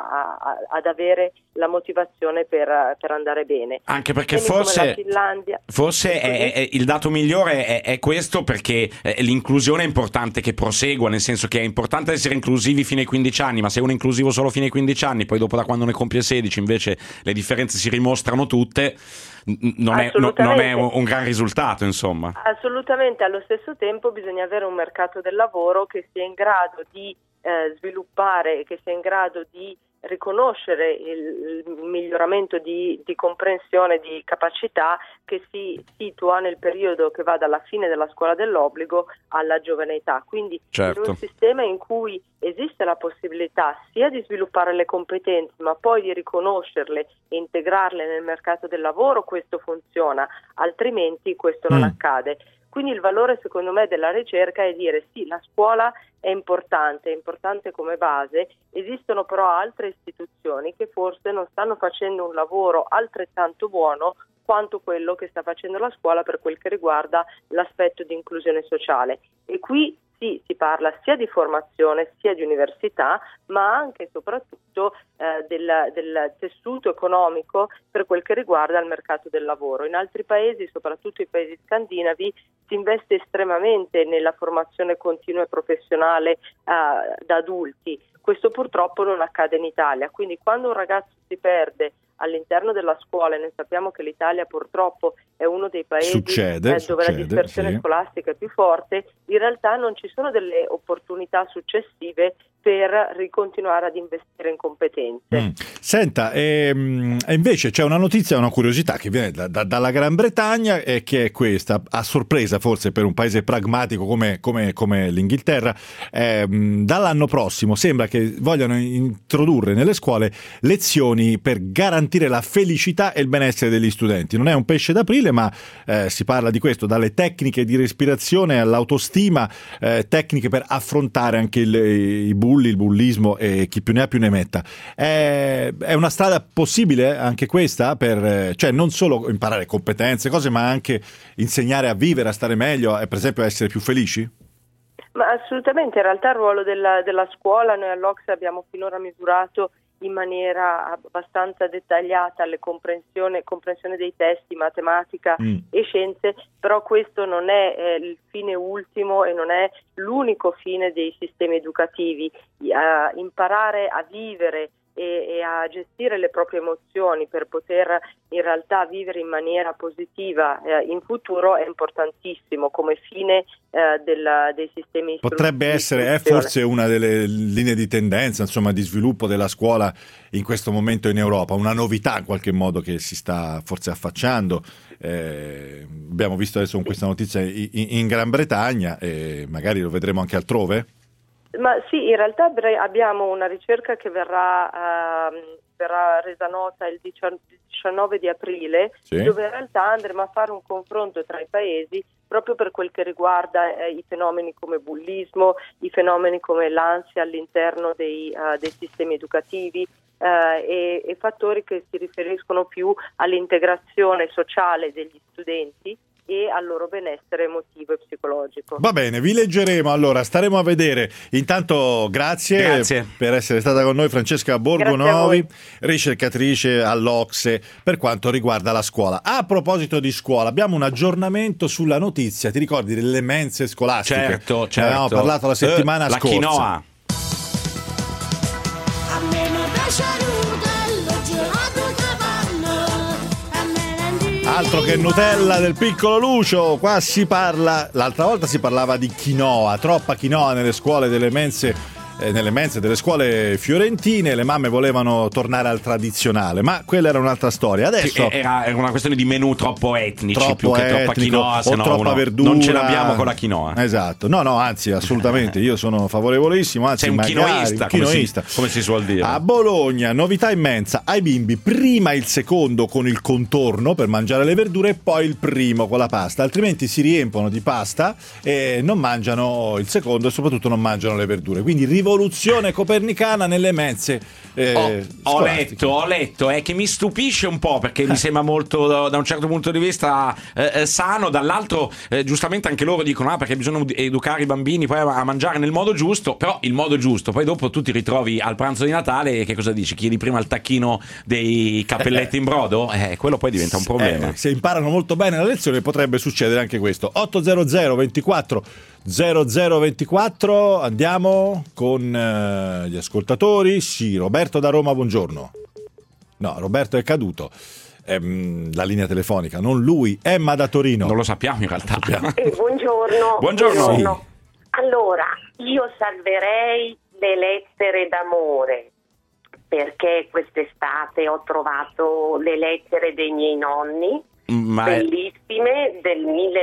ad avere la motivazione per andare bene. Anche perché Finlandia, forse è il dato migliore è questo, perché l'inclusione è importante che prosegua, nel senso che è importante essere inclusivi fino ai 15 anni, ma se uno è inclusivo solo fino ai 15 anni, poi dopo da quando ne compie 16 invece le differenze si rimostrano tutte, non è un gran risultato, insomma. Assolutamente. Allo stesso tempo bisogna avere un mercato del lavoro che sia in grado di sviluppare, che sia in grado di riconoscere il miglioramento di comprensione, di capacità che si situa nel periodo che va dalla fine della scuola dell'obbligo alla giovane età. Quindi in un sistema in cui esiste la possibilità sia di sviluppare le competenze ma poi di riconoscerle e integrarle nel mercato del lavoro, questo funziona, altrimenti questo non accade. Quindi il valore secondo me della ricerca è dire sì, la scuola è importante come base, esistono però altre istituzioni che forse non stanno facendo un lavoro altrettanto buono quanto quello che sta facendo la scuola per quel che riguarda l'aspetto di inclusione sociale. E qui sì, si parla sia di formazione sia di università, ma anche e soprattutto del tessuto economico per quel che riguarda il mercato del lavoro. In altri paesi, soprattutto i paesi scandinavi, si investe estremamente nella formazione continua e professionale da adulti. Questo purtroppo non accade in Italia, quindi quando un ragazzo si perde all'interno della scuola, e noi sappiamo che l'Italia purtroppo è uno dei paesi dove la dispersione scolastica è più forte, in realtà non ci sono delle opportunità successive per ricontinuare ad investire in competenze. Senta, e invece c'è una notizia, una curiosità che viene dalla Gran Bretagna, e che è questa, a sorpresa forse per un paese pragmatico come l'Inghilterra. Dall'anno prossimo sembra che vogliano introdurre nelle scuole lezioni per garantire la felicità e il benessere degli studenti. Non è un pesce d'aprile, ma si parla di questo, dalle tecniche di respirazione all'autostima, tecniche per affrontare anche i bulli, il bullismo e chi più ne ha più ne metta. È una strada possibile anche questa cioè non solo imparare competenze, cose, ma anche insegnare a vivere, a stare meglio e per esempio a essere più felici? Ma assolutamente, in realtà il ruolo della scuola, noi all'Ocse abbiamo finora misurato in maniera abbastanza dettagliata la comprensione dei testi, matematica e scienze, però questo non è il fine ultimo e non è l'unico fine dei sistemi educativi. Imparare a vivere e a gestire le proprie emozioni per poter in realtà vivere in maniera positiva in futuro è importantissimo come fine dei sistemi. Potrebbe essere forse una delle linee di tendenza, insomma, di sviluppo della scuola in questo momento in Europa, una novità in qualche modo che si sta forse affacciando. Abbiamo visto adesso con questa notizia in Gran Bretagna e magari lo vedremo anche altrove. Ma sì, in realtà abbiamo una ricerca che verrà resa nota il 19 di aprile, sì, dove in realtà andremo a fare un confronto tra i paesi proprio per quel che riguarda i fenomeni come bullismo, i fenomeni come l'ansia all'interno dei sistemi educativi e fattori che si riferiscono più all'integrazione sociale degli studenti e al loro benessere emotivo e psicologico. Va bene, vi leggeremo, allora staremo a vedere. Intanto grazie per essere stata con noi Francesca Borgonovi, ricercatrice all'Ocse per quanto riguarda la scuola. A proposito di scuola, abbiamo un aggiornamento sulla notizia, ti ricordi delle mense scolastiche? Certo. Abbiamo parlato la settimana scorsa. La quinoa. Altro che Nutella del piccolo Lucio, qua si parla, l'altra volta si parlava di quinoa, troppa quinoa nelle scuole delle mense, nelle mense delle scuole fiorentine, le mamme volevano tornare al tradizionale, ma quella era un'altra storia. Adesso era una questione di menù troppo etnici, più che troppa quinoa, o troppa verdura. Non ce l'abbiamo con la quinoa. Esatto, no, anzi, assolutamente, io sono favorevolissimo, anzi, sei un quinoista, come si suol dire. A Bologna, novità in mensa, ai bimbi prima il secondo con il contorno per mangiare le verdure e poi il primo con la pasta, altrimenti si riempono di pasta e non mangiano il secondo e soprattutto non mangiano le verdure, quindi rivoluzione copernicana nelle mense. Ho letto che mi stupisce un po' perché mi sembra molto da un certo punto di vista sano, dall'altro giustamente anche loro dicono perché bisogna educare i bambini poi a mangiare nel modo giusto, però il modo giusto poi dopo tu ti ritrovi al pranzo di Natale e che cosa dici? Chiedi prima il tacchino dei cappelletti in brodo? Quello poi diventa un problema. Se imparano molto bene la lezione potrebbe succedere anche questo. 800 24 0024, andiamo con gli ascoltatori. Sì, Roberto da Roma, buongiorno. No, Roberto è caduto. La linea telefonica, non lui. Emma da Torino. Non lo sappiamo in realtà. Buongiorno. Sì. Allora, io salverei le lettere d'amore, perché quest'estate ho trovato le lettere dei miei nonni, bellissime, del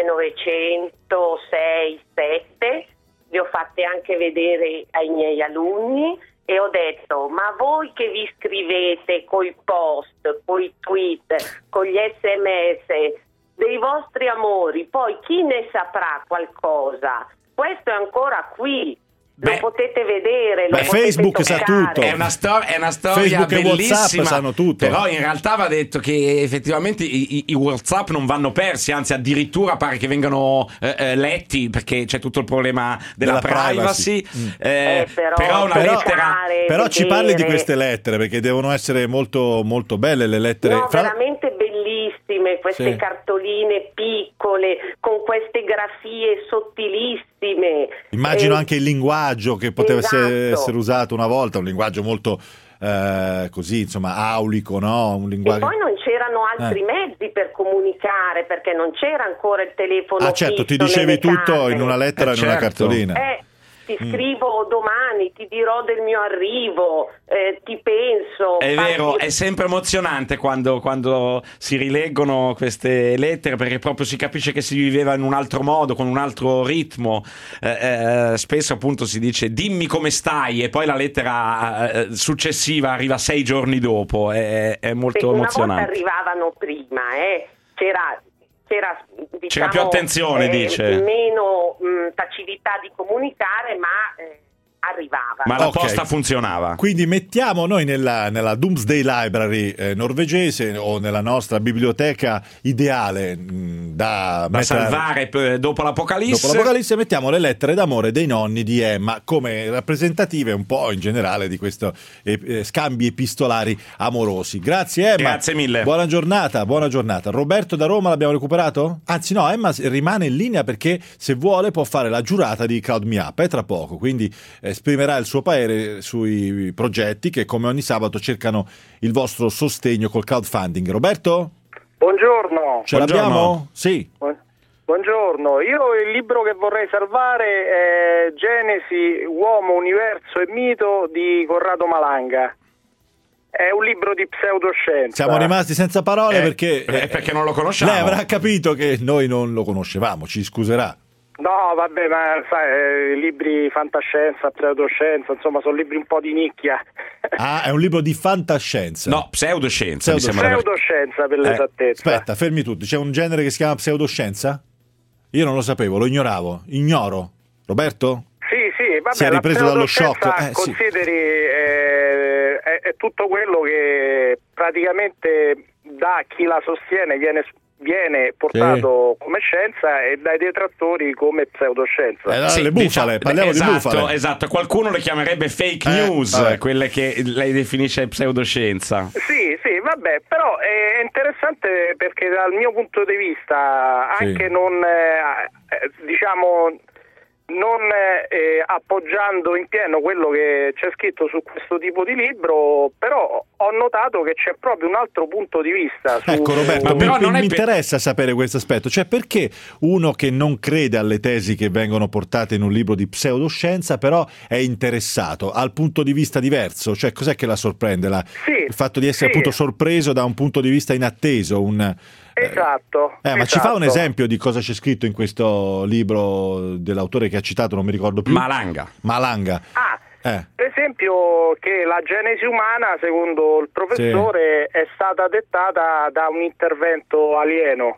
1906-7, le ho fatte anche vedere ai miei alunni e ho detto: ma voi che vi scrivete coi post, coi tweet, con gli SMS dei vostri amori, poi chi ne saprà qualcosa? Questo è ancora qui lo potete vedere, lo potete Facebook toccare. sa tutto. È una storia Facebook e bellissima. WhatsApp sanno tutto. Però in realtà va detto che effettivamente i WhatsApp non vanno persi, anzi addirittura pare che vengano letti, perché c'è tutto il problema della privacy. Però una lettera. Però ci parli di queste lettere, perché devono essere molto, molto belle le lettere. No, veramente bellissime queste cartoline piccole con queste grafie sottilissime. Immagino anche il linguaggio che poteva essere usato una volta, un linguaggio molto così, insomma, aulico, no? Un linguaggio... E poi non c'erano altri mezzi per comunicare, perché non c'era ancora il telefono. Certo, ti dicevi tutto in una lettera e in una cartolina. Ti scrivo domani, ti dirò del mio arrivo, ti penso. È vero, è sempre emozionante quando si rileggono queste lettere, perché proprio si capisce che si viveva in un altro modo, con un altro ritmo. Spesso appunto si dice dimmi come stai, e poi la lettera successiva arriva 6 giorni dopo. È molto emozionante. Una volta arrivavano prima, c'era più attenzione, dice. Meno facilità di comunicare, ma arrivava. Ma la posta funzionava. Quindi mettiamo noi nella Doomsday Library norvegese, o nella nostra biblioteca ideale da salvare dopo l'Apocalisse. Dopo l'Apocalisse mettiamo le lettere d'amore dei nonni di Emma come rappresentative un po' in generale di questi scambi epistolari amorosi. Grazie Emma. Grazie mille. Buona giornata. Roberto da Roma l'abbiamo recuperato? Anzi no, Emma rimane in linea perché se vuole può fare la giurata di Crowd Me Up tra poco, quindi esprimerà il suo parere sui progetti che come ogni sabato cercano il vostro sostegno col crowdfunding. Roberto? Buongiorno. Ce l'abbiamo? Sì. Buongiorno, io il libro che vorrei salvare è Genesi, Uomo, Universo e Mito di Corrado Malanga. È un libro di pseudoscienza. Siamo rimasti senza parole perché non lo conosciamo. Lei avrà capito che noi non lo conoscevamo, ci scuserà. No, vabbè, ma sai, libri fantascienza, pseudoscienza, insomma, sono libri un po' di nicchia. È un libro di fantascienza. No, pseudoscienza. Pseudoscienza per l'esattezza. Aspetta, fermi tutti. C'è un genere che si chiama pseudoscienza? Io non lo sapevo, lo ignoravo. Ignoro. Roberto? Sì, vabbè. Si è ripreso dallo shock. Consideri, è tutto quello che praticamente da chi la sostiene viene portato come scienza e dai detrattori come pseudoscienza. Le bufale, parliamo di bufale. Esatto, qualcuno le chiamerebbe fake news, quelle che lei definisce pseudoscienza. Sì, vabbè, però è interessante perché dal mio punto di vista anche non appoggiando in pieno quello che c'è scritto su questo tipo di libro, però ho notato che c'è proprio un altro punto di vista. Ecco Roberto, mi interessa sapere questo aspetto, cioè perché uno che non crede alle tesi che vengono portate in un libro di pseudoscienza però è interessato al punto di vista diverso, cioè cos'è che la sorprende? Il fatto di essere appunto sorpreso da un punto di vista inatteso, Esatto. Ma ci fa un esempio di cosa c'è scritto in questo libro dell'autore che ha citato, non mi ricordo più. Malanga. Per esempio che la genesi umana, secondo il professore, è stata dettata da un intervento alieno.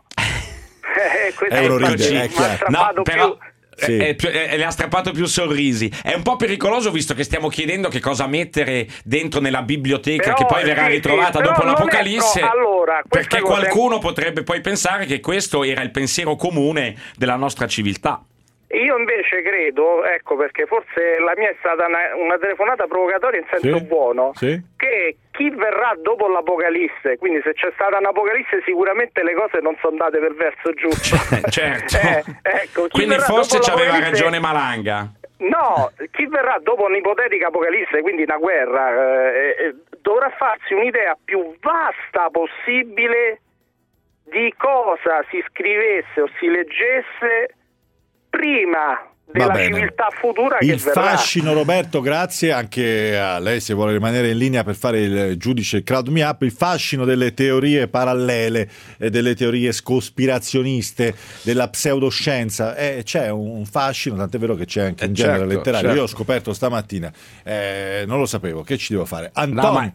Le ha strappato più sorrisi. È un po' pericoloso, visto che stiamo chiedendo che cosa mettere dentro nella biblioteca, che poi verrà ritrovata dopo l'Apocalisse, perché qualcuno potrebbe poi pensare che questo era il pensiero comune della nostra civiltà. Io invece credo, perché forse la mia è stata una telefonata provocatoria in senso buono, che chi verrà dopo l'Apocalisse, quindi se c'è stata un'Apocalisse sicuramente le cose non sono andate per verso giusto. Certo. Quindi forse ci aveva ragione Malanga. No, chi verrà dopo un'ipotetica Apocalisse, quindi una guerra, dovrà farsi un'idea più vasta possibile di cosa si scrivesse o si leggesse prima della civiltà futura che verrà. Il fascino, Roberto, grazie anche a lei se vuole rimanere in linea per fare il giudice Crowd Me Up, il fascino delle teorie parallele, delle teorie cospirazioniste, della pseudoscienza, c'è un fascino, tant'è vero che c'è anche un genere letterario. Io ho scoperto stamattina, non lo sapevo, che ci devo fare? Antonio,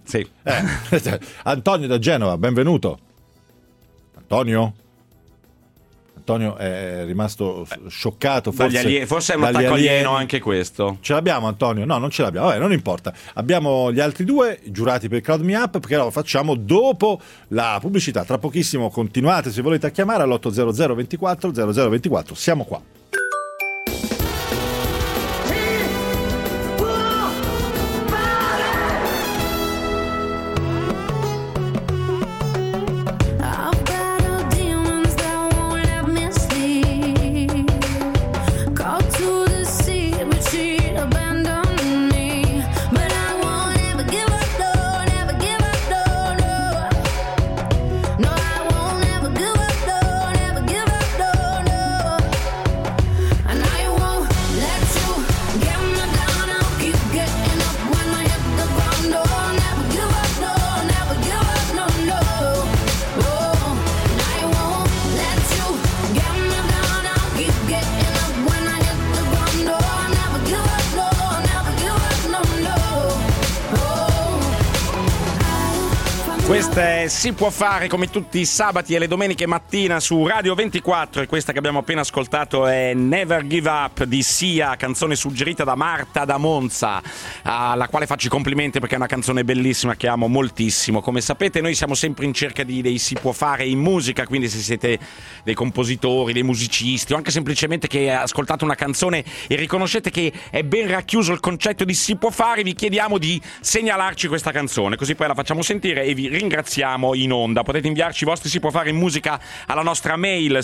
Antonio da Genova, benvenuto. Antonio? Antonio è rimasto scioccato. Forse è un attacco alieno anche questo. Ce l'abbiamo, Antonio? No, non ce l'abbiamo. Vabbè, non importa. Abbiamo gli altri due giurati per Crowd Me Up, perché lo facciamo dopo la pubblicità. Tra pochissimo continuate, se volete, a chiamare all'800 24 0024. Siamo qua. Questa è Si può fare, come tutti i sabati e le domeniche mattina su Radio 24, e questa che abbiamo appena ascoltato è Never Give Up di Sia, canzone suggerita da Marta da Monza, alla quale faccio i complimenti perché è una canzone bellissima che amo moltissimo. Come sapete, noi siamo sempre in cerca dei si può fare in musica, quindi se siete dei compositori, dei musicisti o anche semplicemente che ascoltate una canzone e riconoscete che è ben racchiuso il concetto di si può fare, vi chiediamo di segnalarci questa canzone, così poi la facciamo sentire e vi ringraziamo in onda. Potete inviarci i vostri si può fare in musica alla nostra mail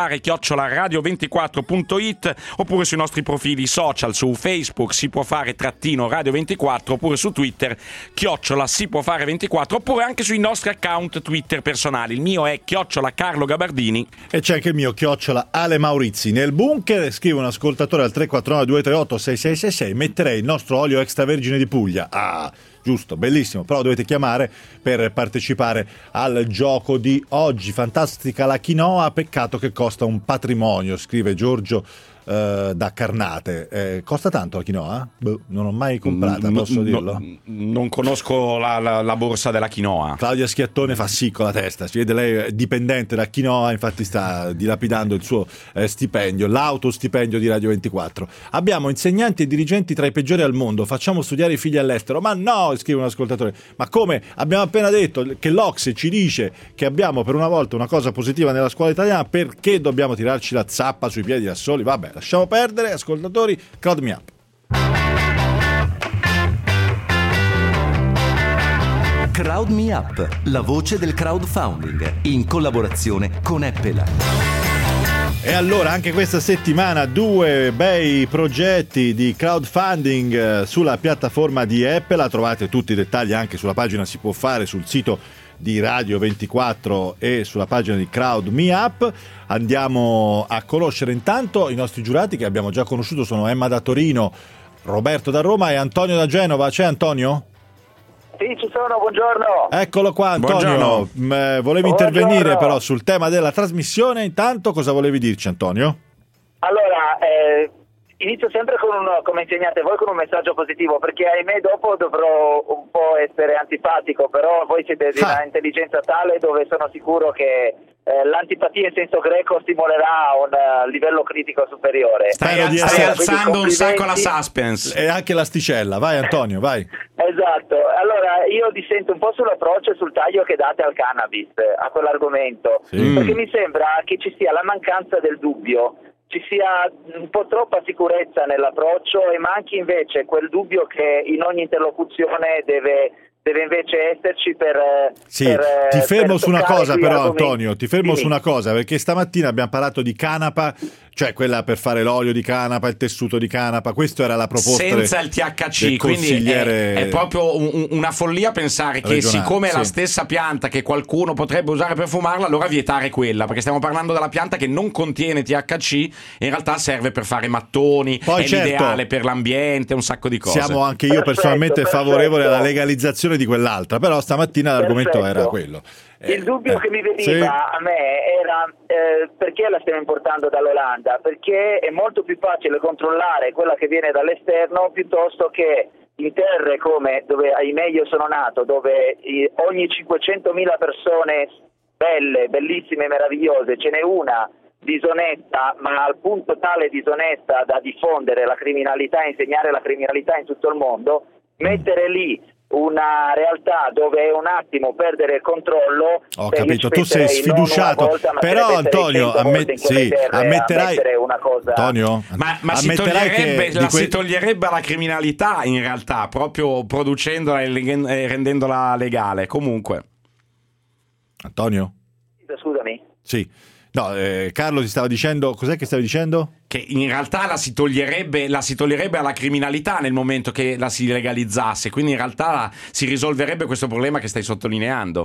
sipuofare@radio24.it, oppure sui nostri profili social, su Facebook si può fare _radio 24, oppure su Twitter @ si può fare 24, oppure anche sui nostri account Twitter personali. Il mio è @ Carlo Gabardini e c'è anche il mio @ Ale Maurizi. Nel bunker, scrive un ascoltatore al 349 238 6666, metterei il nostro olio extravergine di Puglia. Giusto, bellissimo, però dovete chiamare per partecipare al gioco di oggi. Fantastica la quinoa, peccato che costa un patrimonio, scrive Giorgio da Carnate. Costa tanto la quinoa? Non l'ho mai comprata, posso dirlo? Non conosco la borsa della quinoa. Claudia Schiattone fa sì con la testa, si vede lei è dipendente da quinoa, infatti sta dilapidando il suo stipendio, l'autostipendio di Radio 24. Abbiamo insegnanti e dirigenti tra i peggiori al mondo, facciamo studiare i figli all'estero. Ma no, scrive un ascoltatore, ma come? Abbiamo appena detto che l'Ocse ci dice che abbiamo per una volta una cosa positiva nella scuola italiana, perché dobbiamo tirarci la zappa sui piedi da soli? Vabbè, lasciamo perdere, ascoltatori. Crowd Me Up. Crowd Me Up, la voce del crowdfunding, in collaborazione con Apple. E allora anche questa settimana 2 bei progetti di crowdfunding sulla piattaforma di Apple. Trovate tutti i dettagli anche sulla pagina Si può fare, sul sito di Radio 24 e sulla pagina di Crowd Me Up. Andiamo a conoscere intanto i nostri giurati, che abbiamo già conosciuto, sono Emma da Torino, Roberto da Roma e Antonio da Genova. C'è Antonio? Sì, ci sono, buongiorno. Eccolo qua, Antonio. Volevi intervenire però sul tema della trasmissione. Intanto cosa volevi dirci, Antonio? Allora, inizio sempre come insegnate voi con un messaggio positivo, perché ahimè dopo dovrò un po' essere antipatico, però voi siete di una intelligenza tale dove sono sicuro che l'antipatia in senso greco stimolerà un livello critico superiore. Stai alzando un sacco la suspense e anche l'asticella. Vai Antonio, vai. Esatto, allora io dissento un po' sull'approccio e sul taglio che date al cannabis, a quell'argomento, perché mi sembra che ci sia la mancanza del dubbio, ci sia un po' troppa sicurezza nell'approccio e manchi invece quel dubbio che in ogni interlocuzione deve invece esserci ti fermo su una cosa però Antonio, su una cosa, perché stamattina abbiamo parlato di canapa, cioè quella per fare l'olio di canapa, il tessuto di canapa, questo era la proposta senza il THC, quindi è proprio una follia pensare che siccome è la stessa pianta che qualcuno potrebbe usare per fumarla, allora vietare quella, perché stiamo parlando della pianta che non contiene THC e in realtà serve per fare mattoni, poi è l'ideale per l'ambiente, un sacco di cose. Siamo anche io personalmente favorevole alla legalizzazione di quell'altra, però stamattina l'argomento era quello. Il dubbio che mi veniva a me era perché la stiamo importando dall'Olanda? Perché è molto più facile controllare quella che viene dall'esterno piuttosto che in terre come dove ahimè io sono nato, dove ogni 500.000 persone belle, bellissime, meravigliose, ce n'è una disonesta, ma al punto tale disonesta da diffondere la criminalità, insegnare la criminalità in tutto il mondo, mettere lì una realtà dove è un attimo perdere il controllo. Ho capito, tu sei sfiduciato, però Antonio ammetterai una cosa. Antonio, ma si toglierebbe la criminalità in realtà, proprio producendola e rendendola legale. Comunque, Antonio? Scusami? Sì. No, Carlo ti stava dicendo, cos'è che stavi dicendo? Che in realtà la si toglierebbe alla criminalità nel momento che la si legalizzasse, quindi in realtà si risolverebbe questo problema che stai sottolineando.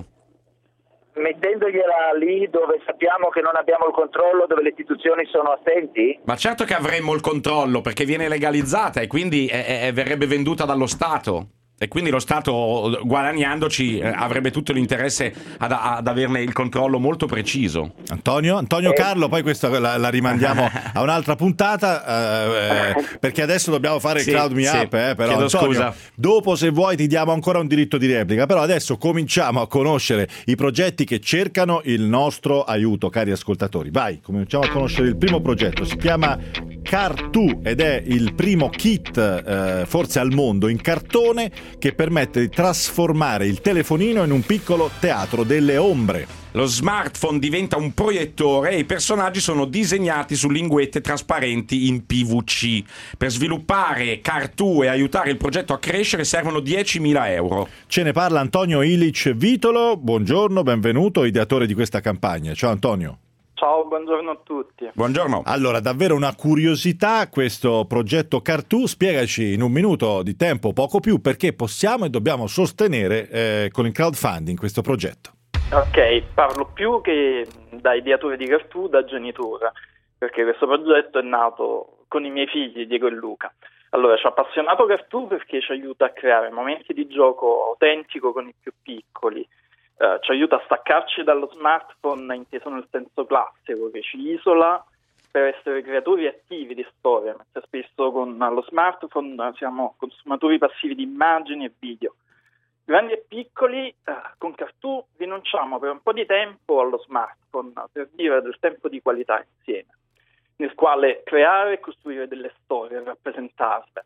Mettendogliela lì dove sappiamo che non abbiamo il controllo, dove le istituzioni sono assenti? Ma certo che avremmo il controllo, perché viene legalizzata e quindi verrebbe venduta dallo Stato. E quindi lo Stato, guadagnandoci, avrebbe tutto l'interesse ad averne il controllo molto preciso. Antonio Carlo, poi questo la rimandiamo a un'altra puntata, perché adesso dobbiamo fare il Crowd Me Up. Però Chiedo Antonio, scusa. dopo se vuoi ti diamo ancora un diritto di replica, però adesso cominciamo a conoscere i progetti che cercano il nostro aiuto, cari ascoltatori. Vai, cominciamo a conoscere il primo progetto, si chiama Car2 ed è il primo kit forse al mondo in cartone che permette di trasformare il telefonino in un piccolo teatro delle ombre. Lo smartphone diventa un proiettore e i personaggi sono disegnati su linguette trasparenti in PVC. Per sviluppare Car2 e aiutare il progetto a crescere servono 10.000 euro. Ce ne parla Antonio Ilic Vitolo. Buongiorno, benvenuto, ideatore di questa campagna. Ciao Antonio. Ciao, buongiorno a tutti. Buongiorno. Allora, davvero una curiosità questo progetto Car2. Spiegaci in un minuto di tempo, poco più, perché possiamo e dobbiamo sostenere con il crowdfunding questo progetto. Ok, parlo più che da ideatore di Car2, da genitore, perché questo progetto è nato con i miei figli, Diego e Luca. Allora, ci ha appassionato Car2 perché ci aiuta a creare momenti di gioco autentico con i più piccoli. Ci aiuta a staccarci dallo smartphone inteso nel senso classico, che ci isola per essere creatori attivi di storie, mentre spesso con lo smartphone siamo consumatori passivi di immagini e video. Grandi e piccoli, con Car2 rinunciamo per un po' di tempo allo smartphone per vivere del tempo di qualità insieme, nel quale creare e costruire delle storie e rappresentarle.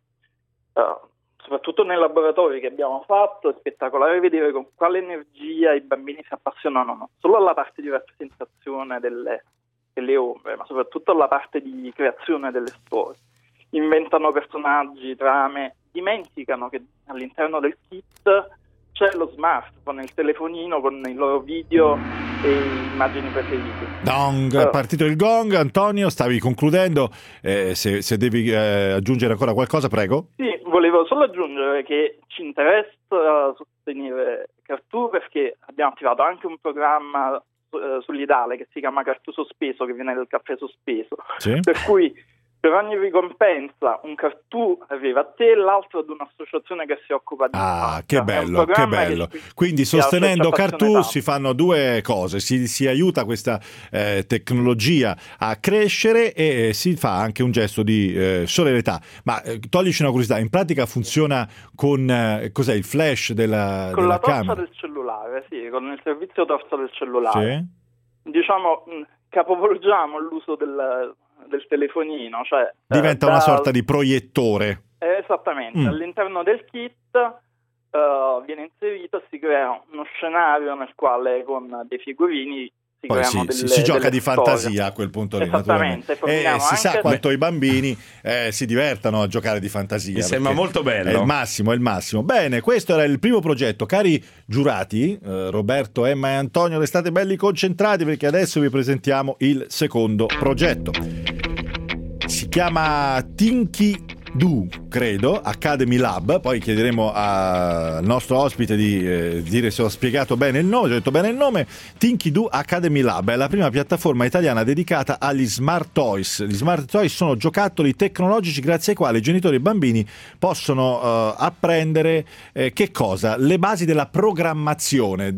Soprattutto nei laboratori che abbiamo fatto è spettacolare vedere con quale energia i bambini si appassionano non solo alla parte di rappresentazione delle ombre, ma soprattutto alla parte di creazione delle storie. Inventano personaggi, trame, dimenticano che all'interno del kit c'è lo smartphone, il telefonino con i loro video e immagini preferite. È partito il gong. Antonio, stavi concludendo, se devi aggiungere ancora qualcosa, prego. Sì, volevo solo aggiungere che ci interessa sostenere Car2 perché abbiamo attivato anche un programma sull'Idale che si chiama Car2 Sospeso, che viene dal caffè sospeso, sì. Per cui per ogni ricompensa un Car2 arriva a te e l'altro ad un'associazione che si occupa di che bello, che bello. Quindi sostenendo Car2 si fanno due cose, si aiuta questa tecnologia a crescere e si fa anche un gesto di solidarietà. Ma toglici una curiosità, in pratica funziona con cos'è, il flash della con la camera? torcia del cellulare, sì, con il servizio torcia del cellulare. Sì. Diciamo capovolgiamo l'uso del telefonino, cioè diventa una sorta di proiettore. Esattamente, all'interno del kit viene inserito e si crea uno scenario nel quale con dei figurini poi si gioca di fantasia a quel punto lì, esattamente, e si sa quanto i bambini si divertano a giocare di fantasia. Mi sembra molto bello. È il massimo. Bene, questo era il primo progetto. Cari giurati, Roberto, Emma e Antonio, restate belli concentrati perché adesso vi presentiamo il secondo progetto. Si chiama Tinky Do, credo, Academy Lab. Poi chiederemo al nostro ospite di dire se ho spiegato bene il nome. Ho detto bene il nome. Tinky Do Academy Lab è la prima piattaforma italiana dedicata agli smart toys. Gli smart toys sono giocattoli tecnologici grazie ai quali i genitori e bambini possono apprendere che cosa? Le basi della programmazione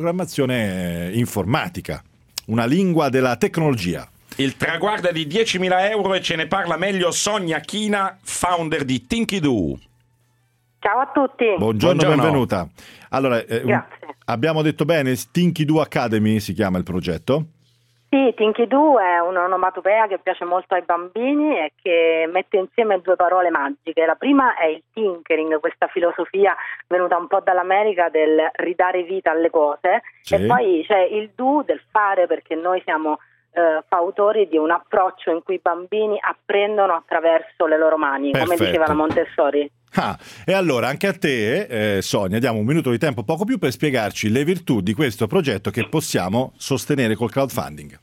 informatica, una lingua della tecnologia. Il traguardo è di 10.000 euro e ce ne parla meglio Sonia China, founder di Tinky Do. Ciao a tutti. Buongiorno. Benvenuta. Allora, abbiamo detto bene, Tinky Do Academy si chiama il progetto? Sì, Tinky Do è un'onomatopea che piace molto ai bambini e che mette insieme due parole magiche. La prima è il tinkering, questa filosofia venuta un po' dall'America del ridare vita alle cose, sì. E poi c'è il do del fare, perché noi siamo fautori di un approccio in cui i bambini apprendono attraverso le loro mani, Perfetto. come diceva la Montessori. E allora anche a te, Sonia, diamo un minuto di tempo, poco più, per spiegarci le virtù di questo progetto che possiamo sostenere col crowdfunding.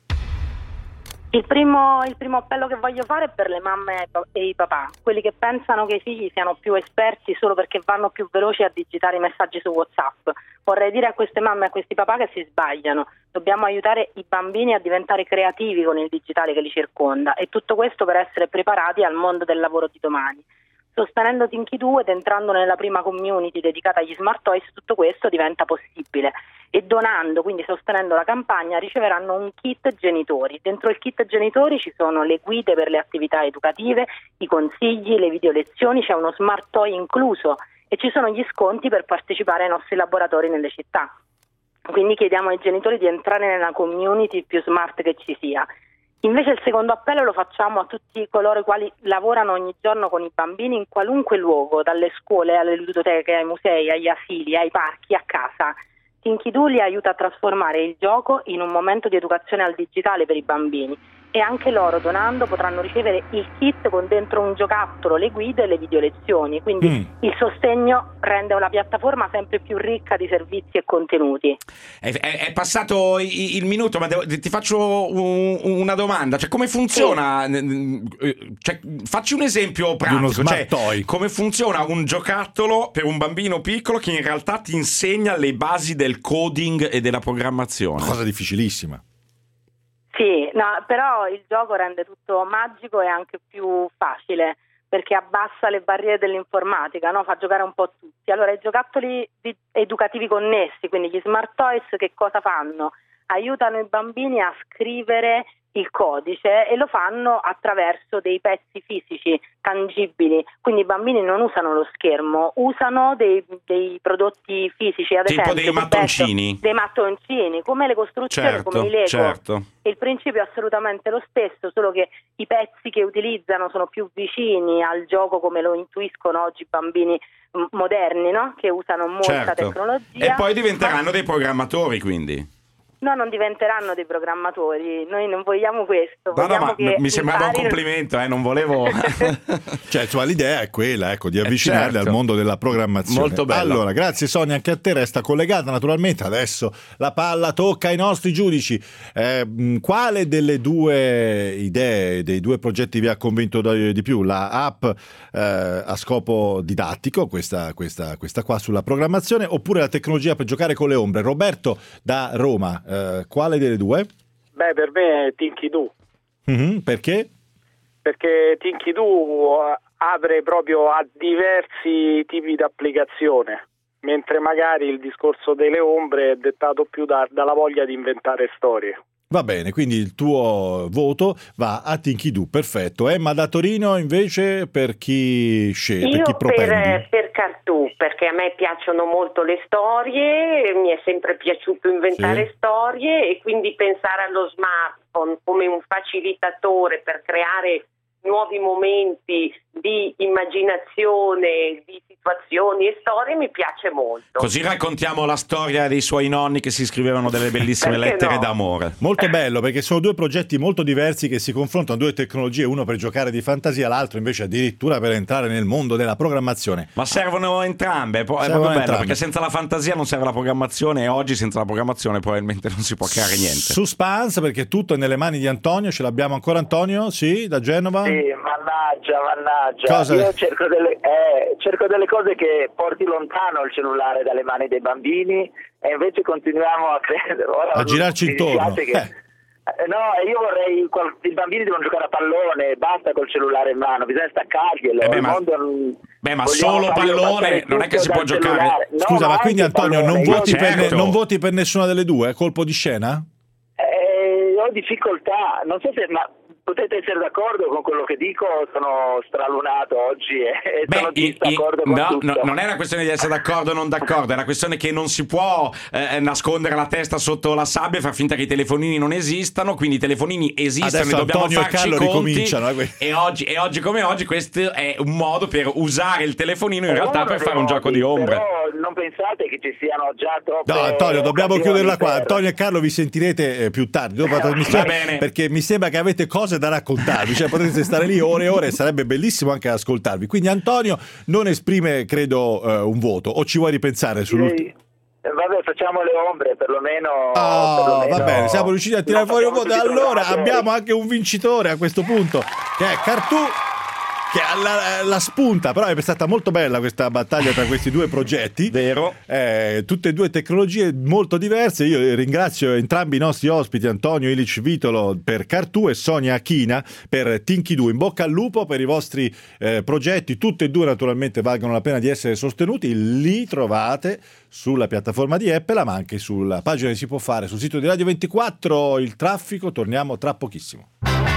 Il primo appello che voglio fare è per le mamme e i papà, quelli che pensano che i figli siano più esperti solo perché vanno più veloci a digitare i messaggi su WhatsApp. Vorrei dire a queste mamme e a questi papà che si sbagliano. Dobbiamo aiutare i bambini a diventare creativi con il digitale che li circonda, e tutto questo per essere preparati al mondo del lavoro di domani. Sostenendo Tinky Do ed entrando nella prima community dedicata agli smart toys, tutto questo diventa possibile. E donando, quindi sostenendo la campagna, riceveranno un kit genitori. Dentro il kit genitori ci sono le guide per le attività educative, i consigli, le video lezioni, c'è uno smart toy incluso e ci sono gli sconti per partecipare ai nostri laboratori nelle città. Quindi chiediamo ai genitori di entrare nella community più smart che ci sia. Invece il secondo appello lo facciamo a tutti coloro i quali lavorano ogni giorno con i bambini in qualunque luogo, dalle scuole alle ludoteche, ai musei, agli asili, ai parchi, a casa. Tinky Do li aiuta a trasformare il gioco in un momento di educazione al digitale per i bambini, e anche loro, donando, potranno ricevere il kit con dentro un giocattolo, le guide e le video lezioni. Quindi il sostegno rende una piattaforma sempre più ricca di servizi e contenuti. È passato il minuto, ma ti faccio una domanda. Cioè, come funziona? Cioè, facci un esempio pratico. Di uno smart toy. Come funziona un giocattolo per un bambino piccolo che in realtà ti insegna le basi del coding e della programmazione? Cosa difficilissima. Sì, no, però il gioco rende tutto magico e anche più facile, perché abbassa le barriere dell'informatica, no? Fa giocare un po' tutti. Allora, i giocattoli educativi connessi, quindi gli smart toys, che cosa fanno? Aiutano i bambini a scrivere il codice e lo fanno attraverso dei pezzi fisici tangibili, quindi i bambini non usano lo schermo, usano dei prodotti fisici, ad tipo esempio dei mattoncini. Dei mattoncini, come le costruzioni, Certo, come i Lego. certo. Il principio è assolutamente lo stesso, solo che i pezzi che utilizzano sono più vicini al gioco come lo intuiscono oggi i bambini moderni, no? Che usano molta tecnologia. E poi diventeranno dei programmatori, quindi. No, non diventeranno dei programmatori, noi non vogliamo questo. No, vogliamo ma che mi sembrava un imparino... complimento, non volevo... Cioè, l'idea è quella, ecco, di avvicinarli certo. al mondo della programmazione. Molto bello. Allora, grazie Sonia, anche a te, resta collegata naturalmente. Adesso la palla tocca ai nostri giudici. Quale delle due idee, dei due progetti vi ha convinto di più? La app a scopo didattico, questa qua sulla programmazione, oppure la tecnologia per giocare con le ombre? Roberto da Roma, quale delle due? Beh, per me è Tinky Do. Perché? Perché Tinky Do apre proprio a diversi tipi di applicazione, mentre magari il discorso delle ombre è dettato più dalla voglia di inventare storie. Va bene, quindi il tuo voto va a Tinky Do, perfetto. Emma da Torino invece per chi sceglie, per chi propendi? Per Cartù, perché a me piacciono molto le storie, mi è sempre piaciuto inventare storie, e quindi pensare allo smartphone come un facilitatore per creare nuovi momenti di immaginazione, di situazioni e storie mi piace molto. Così raccontiamo la storia dei suoi nonni che si scrivevano delle bellissime lettere d'amore. Molto bello, perché sono due progetti molto diversi che si confrontano, due tecnologie, uno per giocare di fantasia, l'altro invece addirittura per entrare nel mondo della programmazione. Ma servono entrambe, è proprio bello, perché senza la fantasia non serve la programmazione, e oggi senza la programmazione probabilmente non si può creare niente. Suspense, perché tutto è nelle mani di Antonio. Ce l'abbiamo ancora, Antonio? Sì, da Genova? Sì, mannaggia. Cosa? Io cerco delle cose che porti lontano il cellulare dalle mani dei bambini, e invece continuiamo a girarci intorno. No, io vorrei i bambini devono giocare a pallone, basta col cellulare in mano, bisogna staccarglielo. Ma solo pallone, non è che si può giocare. No, scusa, ma quindi Antonio pallone, non voti per nessuna delle due? Colpo di scena? Ho difficoltà, non so se, ma Potete essere d'accordo con quello che dico, sono stralunato oggi e sono d'accordo con tutto. No, non è una questione di essere d'accordo o non d'accordo, è una questione che non si può nascondere la testa sotto la sabbia e far finta che i telefonini non esistano, quindi i telefonini esistono. Adesso e dobbiamo Antonio farci e Carlo i conti ricominciano. e oggi come oggi questo è un modo per usare il telefonino in realtà per fare un gioco di ombre. Però non pensate che ci siano già troppe... No, Antonio, dobbiamo chiuderla qua. Antonio e Carlo vi sentirete più tardi dopo la trasmissione, perché mi sembra che avete cose da raccontarvi, cioè potete stare lì ore e ore e sarebbe bellissimo anche ascoltarvi. Quindi Antonio non esprime, credo, un voto, o ci vuoi ripensare sull'ultimo? Vabbè, facciamo le ombre, perlomeno. Va bene, siamo riusciti a tirare fuori un voto. Allora abbiamo anche un vincitore a questo punto, che è Cartù, che ha la spunta. Però è stata molto bella questa battaglia tra questi due progetti, vero? Tutte e due tecnologie molto diverse. Io ringrazio entrambi i nostri ospiti, Antonio Ilic Vitolo per Cartù e Sonia Achina per Tinky Doo. In bocca al lupo per i vostri progetti, tutte e due naturalmente valgono la pena di essere sostenuti. Li trovate sulla piattaforma di Apple, ma anche sulla pagina che si può fare sul sito di Radio 24. Il traffico, torniamo tra pochissimo.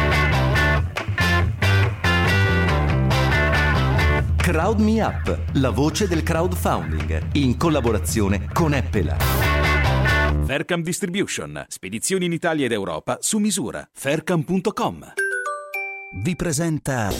Crowd Me Up, la voce del crowdfunding, in collaborazione con Apple. Faircam Distribution, spedizioni in Italia ed Europa su misura. Faircam.com vi presenta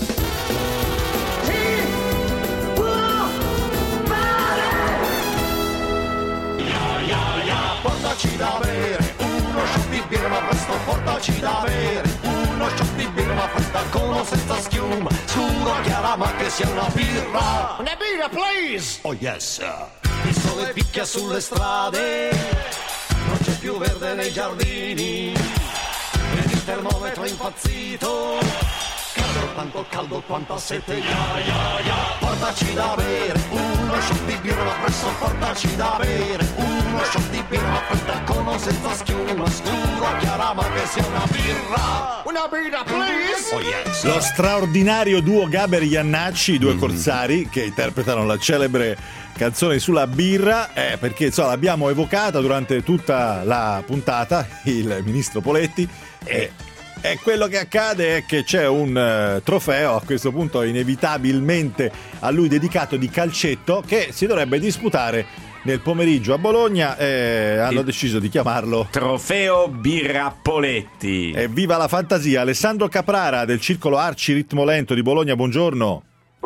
Portaci da bere, uno shot di birra, ma presto portaci da bere, uno shot di birra, ma fresca con o senza schiuma, scuro chiara ma che sia una birra. Una birra, please! Oh yes! Il sole picchia sulle strade, non c'è più verde nei giardini, vedi il termometro impazzito, tanto caldo quanto a sete, portaci da bere, uno shot di birra, ma presto portaci da bere, uno shot di birra, ma fredda con o senza schiuma, scura, chiara, ma che sia una birra, please! Oh yes! Lo straordinario duo Gaber Iannacci, i due corsari che interpretano la celebre canzone sulla birra, perché insomma l'abbiamo evocata durante tutta la puntata, il ministro Poletti, e quello che accade è che c'è un trofeo, a questo punto inevitabilmente a lui dedicato, di calcetto, che si dovrebbe disputare nel pomeriggio a Bologna, hanno deciso di chiamarlo Trofeo Birra Poletti. E viva la fantasia! Alessandro Caprara del Circolo Arci Ritmo Lento di Bologna, buongiorno.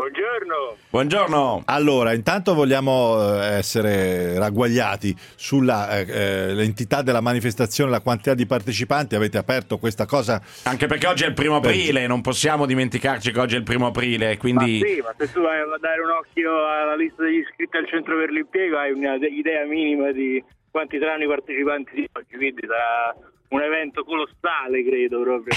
Buongiorno. Allora, intanto vogliamo essere ragguagliati sulla l'entità della manifestazione, la quantità di partecipanti. Avete aperto questa cosa anche perché oggi è il 1 aprile, non possiamo dimenticarci che oggi è il 1 aprile, quindi... Ma se tu vai a dare un occhio alla lista degli iscritti al centro per l'impiego hai un'idea minima di quanti saranno i partecipanti di oggi, quindi sarà un evento colossale, credo proprio.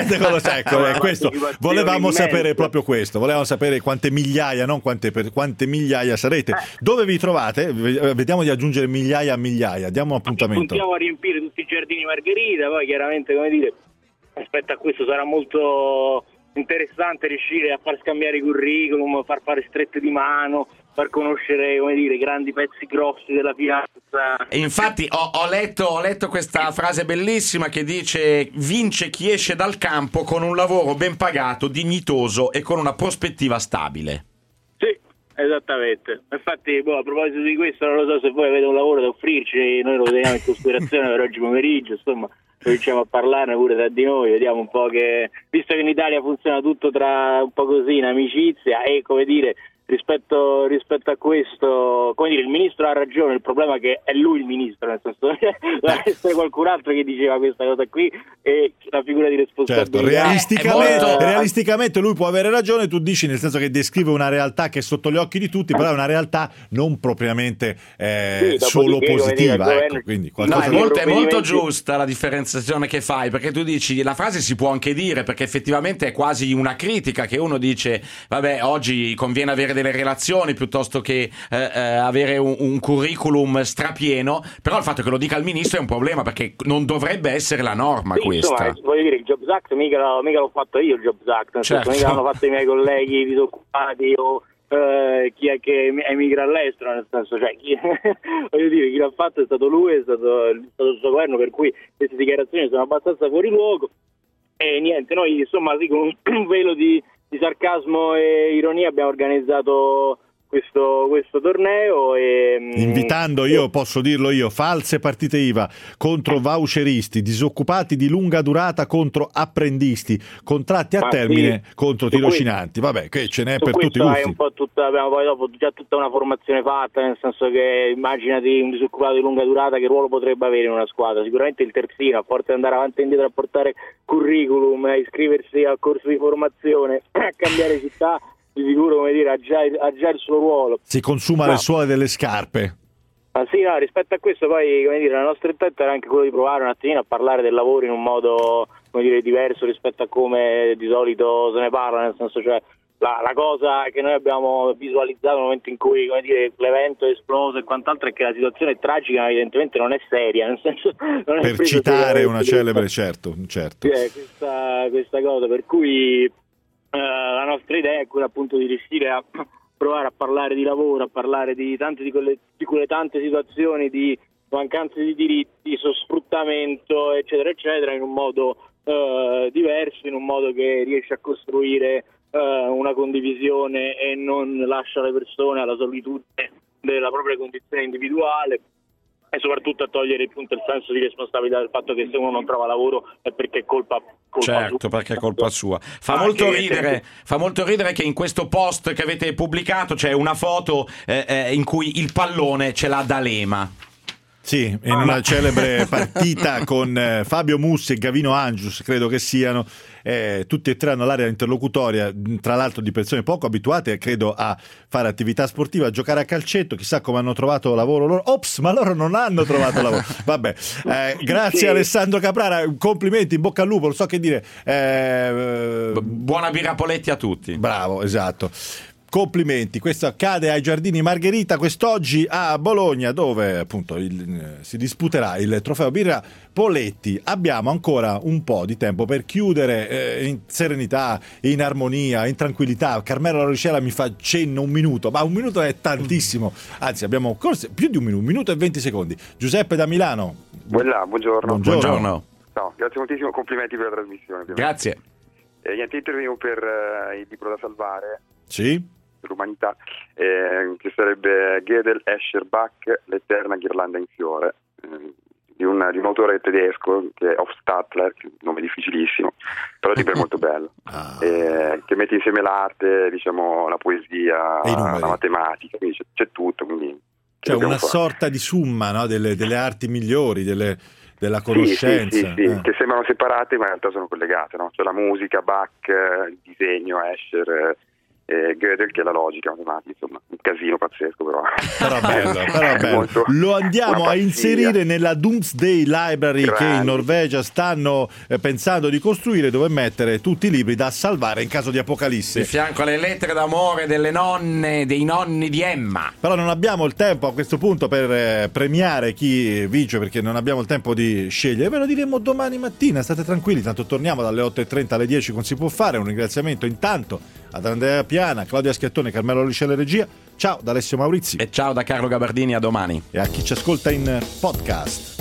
Ecco, questo volevamo sapere, proprio questo. Volevamo sapere quante migliaia, non quante migliaia sarete. Dove vi trovate? Vediamo di aggiungere migliaia a migliaia. Diamo un appuntamento. Puntiamo a riempire tutti i giardini Margherita, poi chiaramente, come dire, rispetto a questo sarà molto interessante riuscire a far scambiare i curriculum, far fare strette di mano, far conoscere, come dire, grandi pezzi grossi della finanza. E infatti ho letto questa frase bellissima che dice: vince chi esce dal campo con un lavoro ben pagato, dignitoso e con una prospettiva stabile. Sì, esattamente. Infatti, a proposito di questo, non lo so se voi avete un lavoro da offrirci, noi lo teniamo in considerazione per oggi pomeriggio, insomma, riusciamo a parlarne pure tra di noi, vediamo un po' che, visto che in Italia funziona tutto tra un po' così, in amicizia, e come dire, rispetto a questo, come dire, il ministro ha ragione, il problema è che è lui il ministro, nel senso deve essere qualcun altro che diceva questa cosa qui, e la figura di responsabilità. Certo, realisticamente lui può avere ragione, tu dici, nel senso che descrive una realtà che è sotto gli occhi di tutti, però è una realtà non propriamente solo positiva, ecco, quindi qualcosa è molto giusta la differenziazione che fai, perché tu dici, la frase si può anche dire, perché effettivamente è quasi una critica, che uno dice vabbè, oggi conviene avere delle relazioni piuttosto che avere un curriculum strapieno, però il fatto che lo dica il ministro è un problema, perché non dovrebbe essere la norma, questa. Insomma, voglio dire, il Jobs Act mica l'ho fatto io, il Jobs Act, nel senso, mica l'hanno fatto i miei colleghi disoccupati o chi è che emigra all'estero, nel senso, cioè, voglio dire, chi l'ha fatto è stato lui, è stato il suo governo, per cui queste dichiarazioni sono abbastanza fuori luogo. E niente, noi insomma sì, con un velo di sarcasmo e ironia abbiamo organizzato questo torneo e invitando, io posso dirlo io, false partite IVA contro voucheristi, disoccupati di lunga durata contro apprendisti, contratti a termine contro tirocinanti. Vabbè, che ce n'è per tutti i gusti. Un po' abbiamo poi dopo già tutta una formazione fatta, nel senso che immaginati un disoccupato di lunga durata, che ruolo potrebbe avere in una squadra? Sicuramente il terzino, a forza di andare avanti e indietro a portare curriculum, a iscriversi al corso di formazione, a cambiare città, di sicuro, come dire, ha già il suo ruolo. Si consuma le suole delle scarpe. Ah, sì, no, rispetto a questo poi, come dire, la nostra intento era anche quello di provare un attimino a parlare del lavoro in un modo, come dire, diverso rispetto a come di solito se ne parla, nel senso, cioè la cosa che noi abbiamo visualizzato nel momento in cui, come dire, l'evento è esploso e quant'altro è che la situazione è tragica, ma evidentemente non è seria, nel senso, non è per citare una celebre, certo. Questa cosa, per cui la nostra idea è quella appunto di riuscire a provare a parlare di lavoro, a parlare di tante di quelle tante situazioni di mancanza di diritti, sfruttamento, eccetera eccetera, in un modo diverso, in un modo che riesce a costruire una condivisione e non lascia le persone alla solitudine della propria condizione individuale, e soprattutto a togliere appunto il senso di responsabilità del fatto che se uno non trova lavoro è perché è colpa certo sua. Perché è colpa sua. Fa molto ridere che in questo post che avete pubblicato c'è una foto in cui il pallone ce l'ha D'Alema. Sì, in una celebre partita con Fabio Mussi e Gavino Angius, credo che siano, tutti e tre hanno l'area interlocutoria, tra l'altro di persone poco abituate, credo, a fare attività sportiva, a giocare a calcetto, chissà come hanno trovato lavoro loro. Ops, ma loro non hanno trovato lavoro. Vabbè, grazie sì. Alessandro Caprara, complimenti, in bocca al lupo, non so che dire. Buona birra Poletti a tutti. Bravo, esatto. Complimenti, questo accade ai Giardini Margherita quest'oggi a Bologna, dove appunto si disputerà il trofeo birra Poletti. Abbiamo ancora un po' di tempo per chiudere in serenità, in armonia, in tranquillità. Carmelo Lauricella mi fa cenno un minuto, ma un minuto è tantissimo, anzi abbiamo forse più di un minuto e 20 secondi. Giuseppe da Milano. Buongiorno. No, grazie moltissimo, complimenti per la trasmissione. Ovviamente. Grazie. Niente, intervenivo per il libro da salvare. Sì. L'umanità, che sarebbe Gödel, Escher, Bach, l'eterna ghirlanda in fiore, di un autore tedesco che è Hofstadter, un nome difficilissimo, però di per molto bello, che mette insieme l'arte, diciamo, la poesia, la matematica, quindi c'è tutto. Quindi c'è una sorta di summa, no? delle arti migliori, della conoscenza. Sì, che sembrano separate ma in realtà sono collegate, no? Cioè la musica, Bach, il disegno, Escher, Gödel, che è la logica matematica, insomma, un casino pazzesco, però bello. Molto, lo andiamo a inserire nella Doomsday Library che in Norvegia stanno pensando di costruire, dove mettere tutti i libri da salvare in caso di apocalisse, di fianco alle lettere d'amore delle nonne, dei nonni di Emma. Però non abbiamo il tempo a questo punto per premiare chi vince, perché non abbiamo il tempo di scegliere. Ve lo diremo domani mattina, state tranquilli, tanto torniamo dalle 8:30 alle 10 con Si Può Fare. Un ringraziamento intanto ad Andrea Piana, Claudia Schiattone, Carmelo Lauricella regia. Ciao da Alessio Maurizi e ciao da Carlo Gabardini, a domani. E a chi ci ascolta in podcast.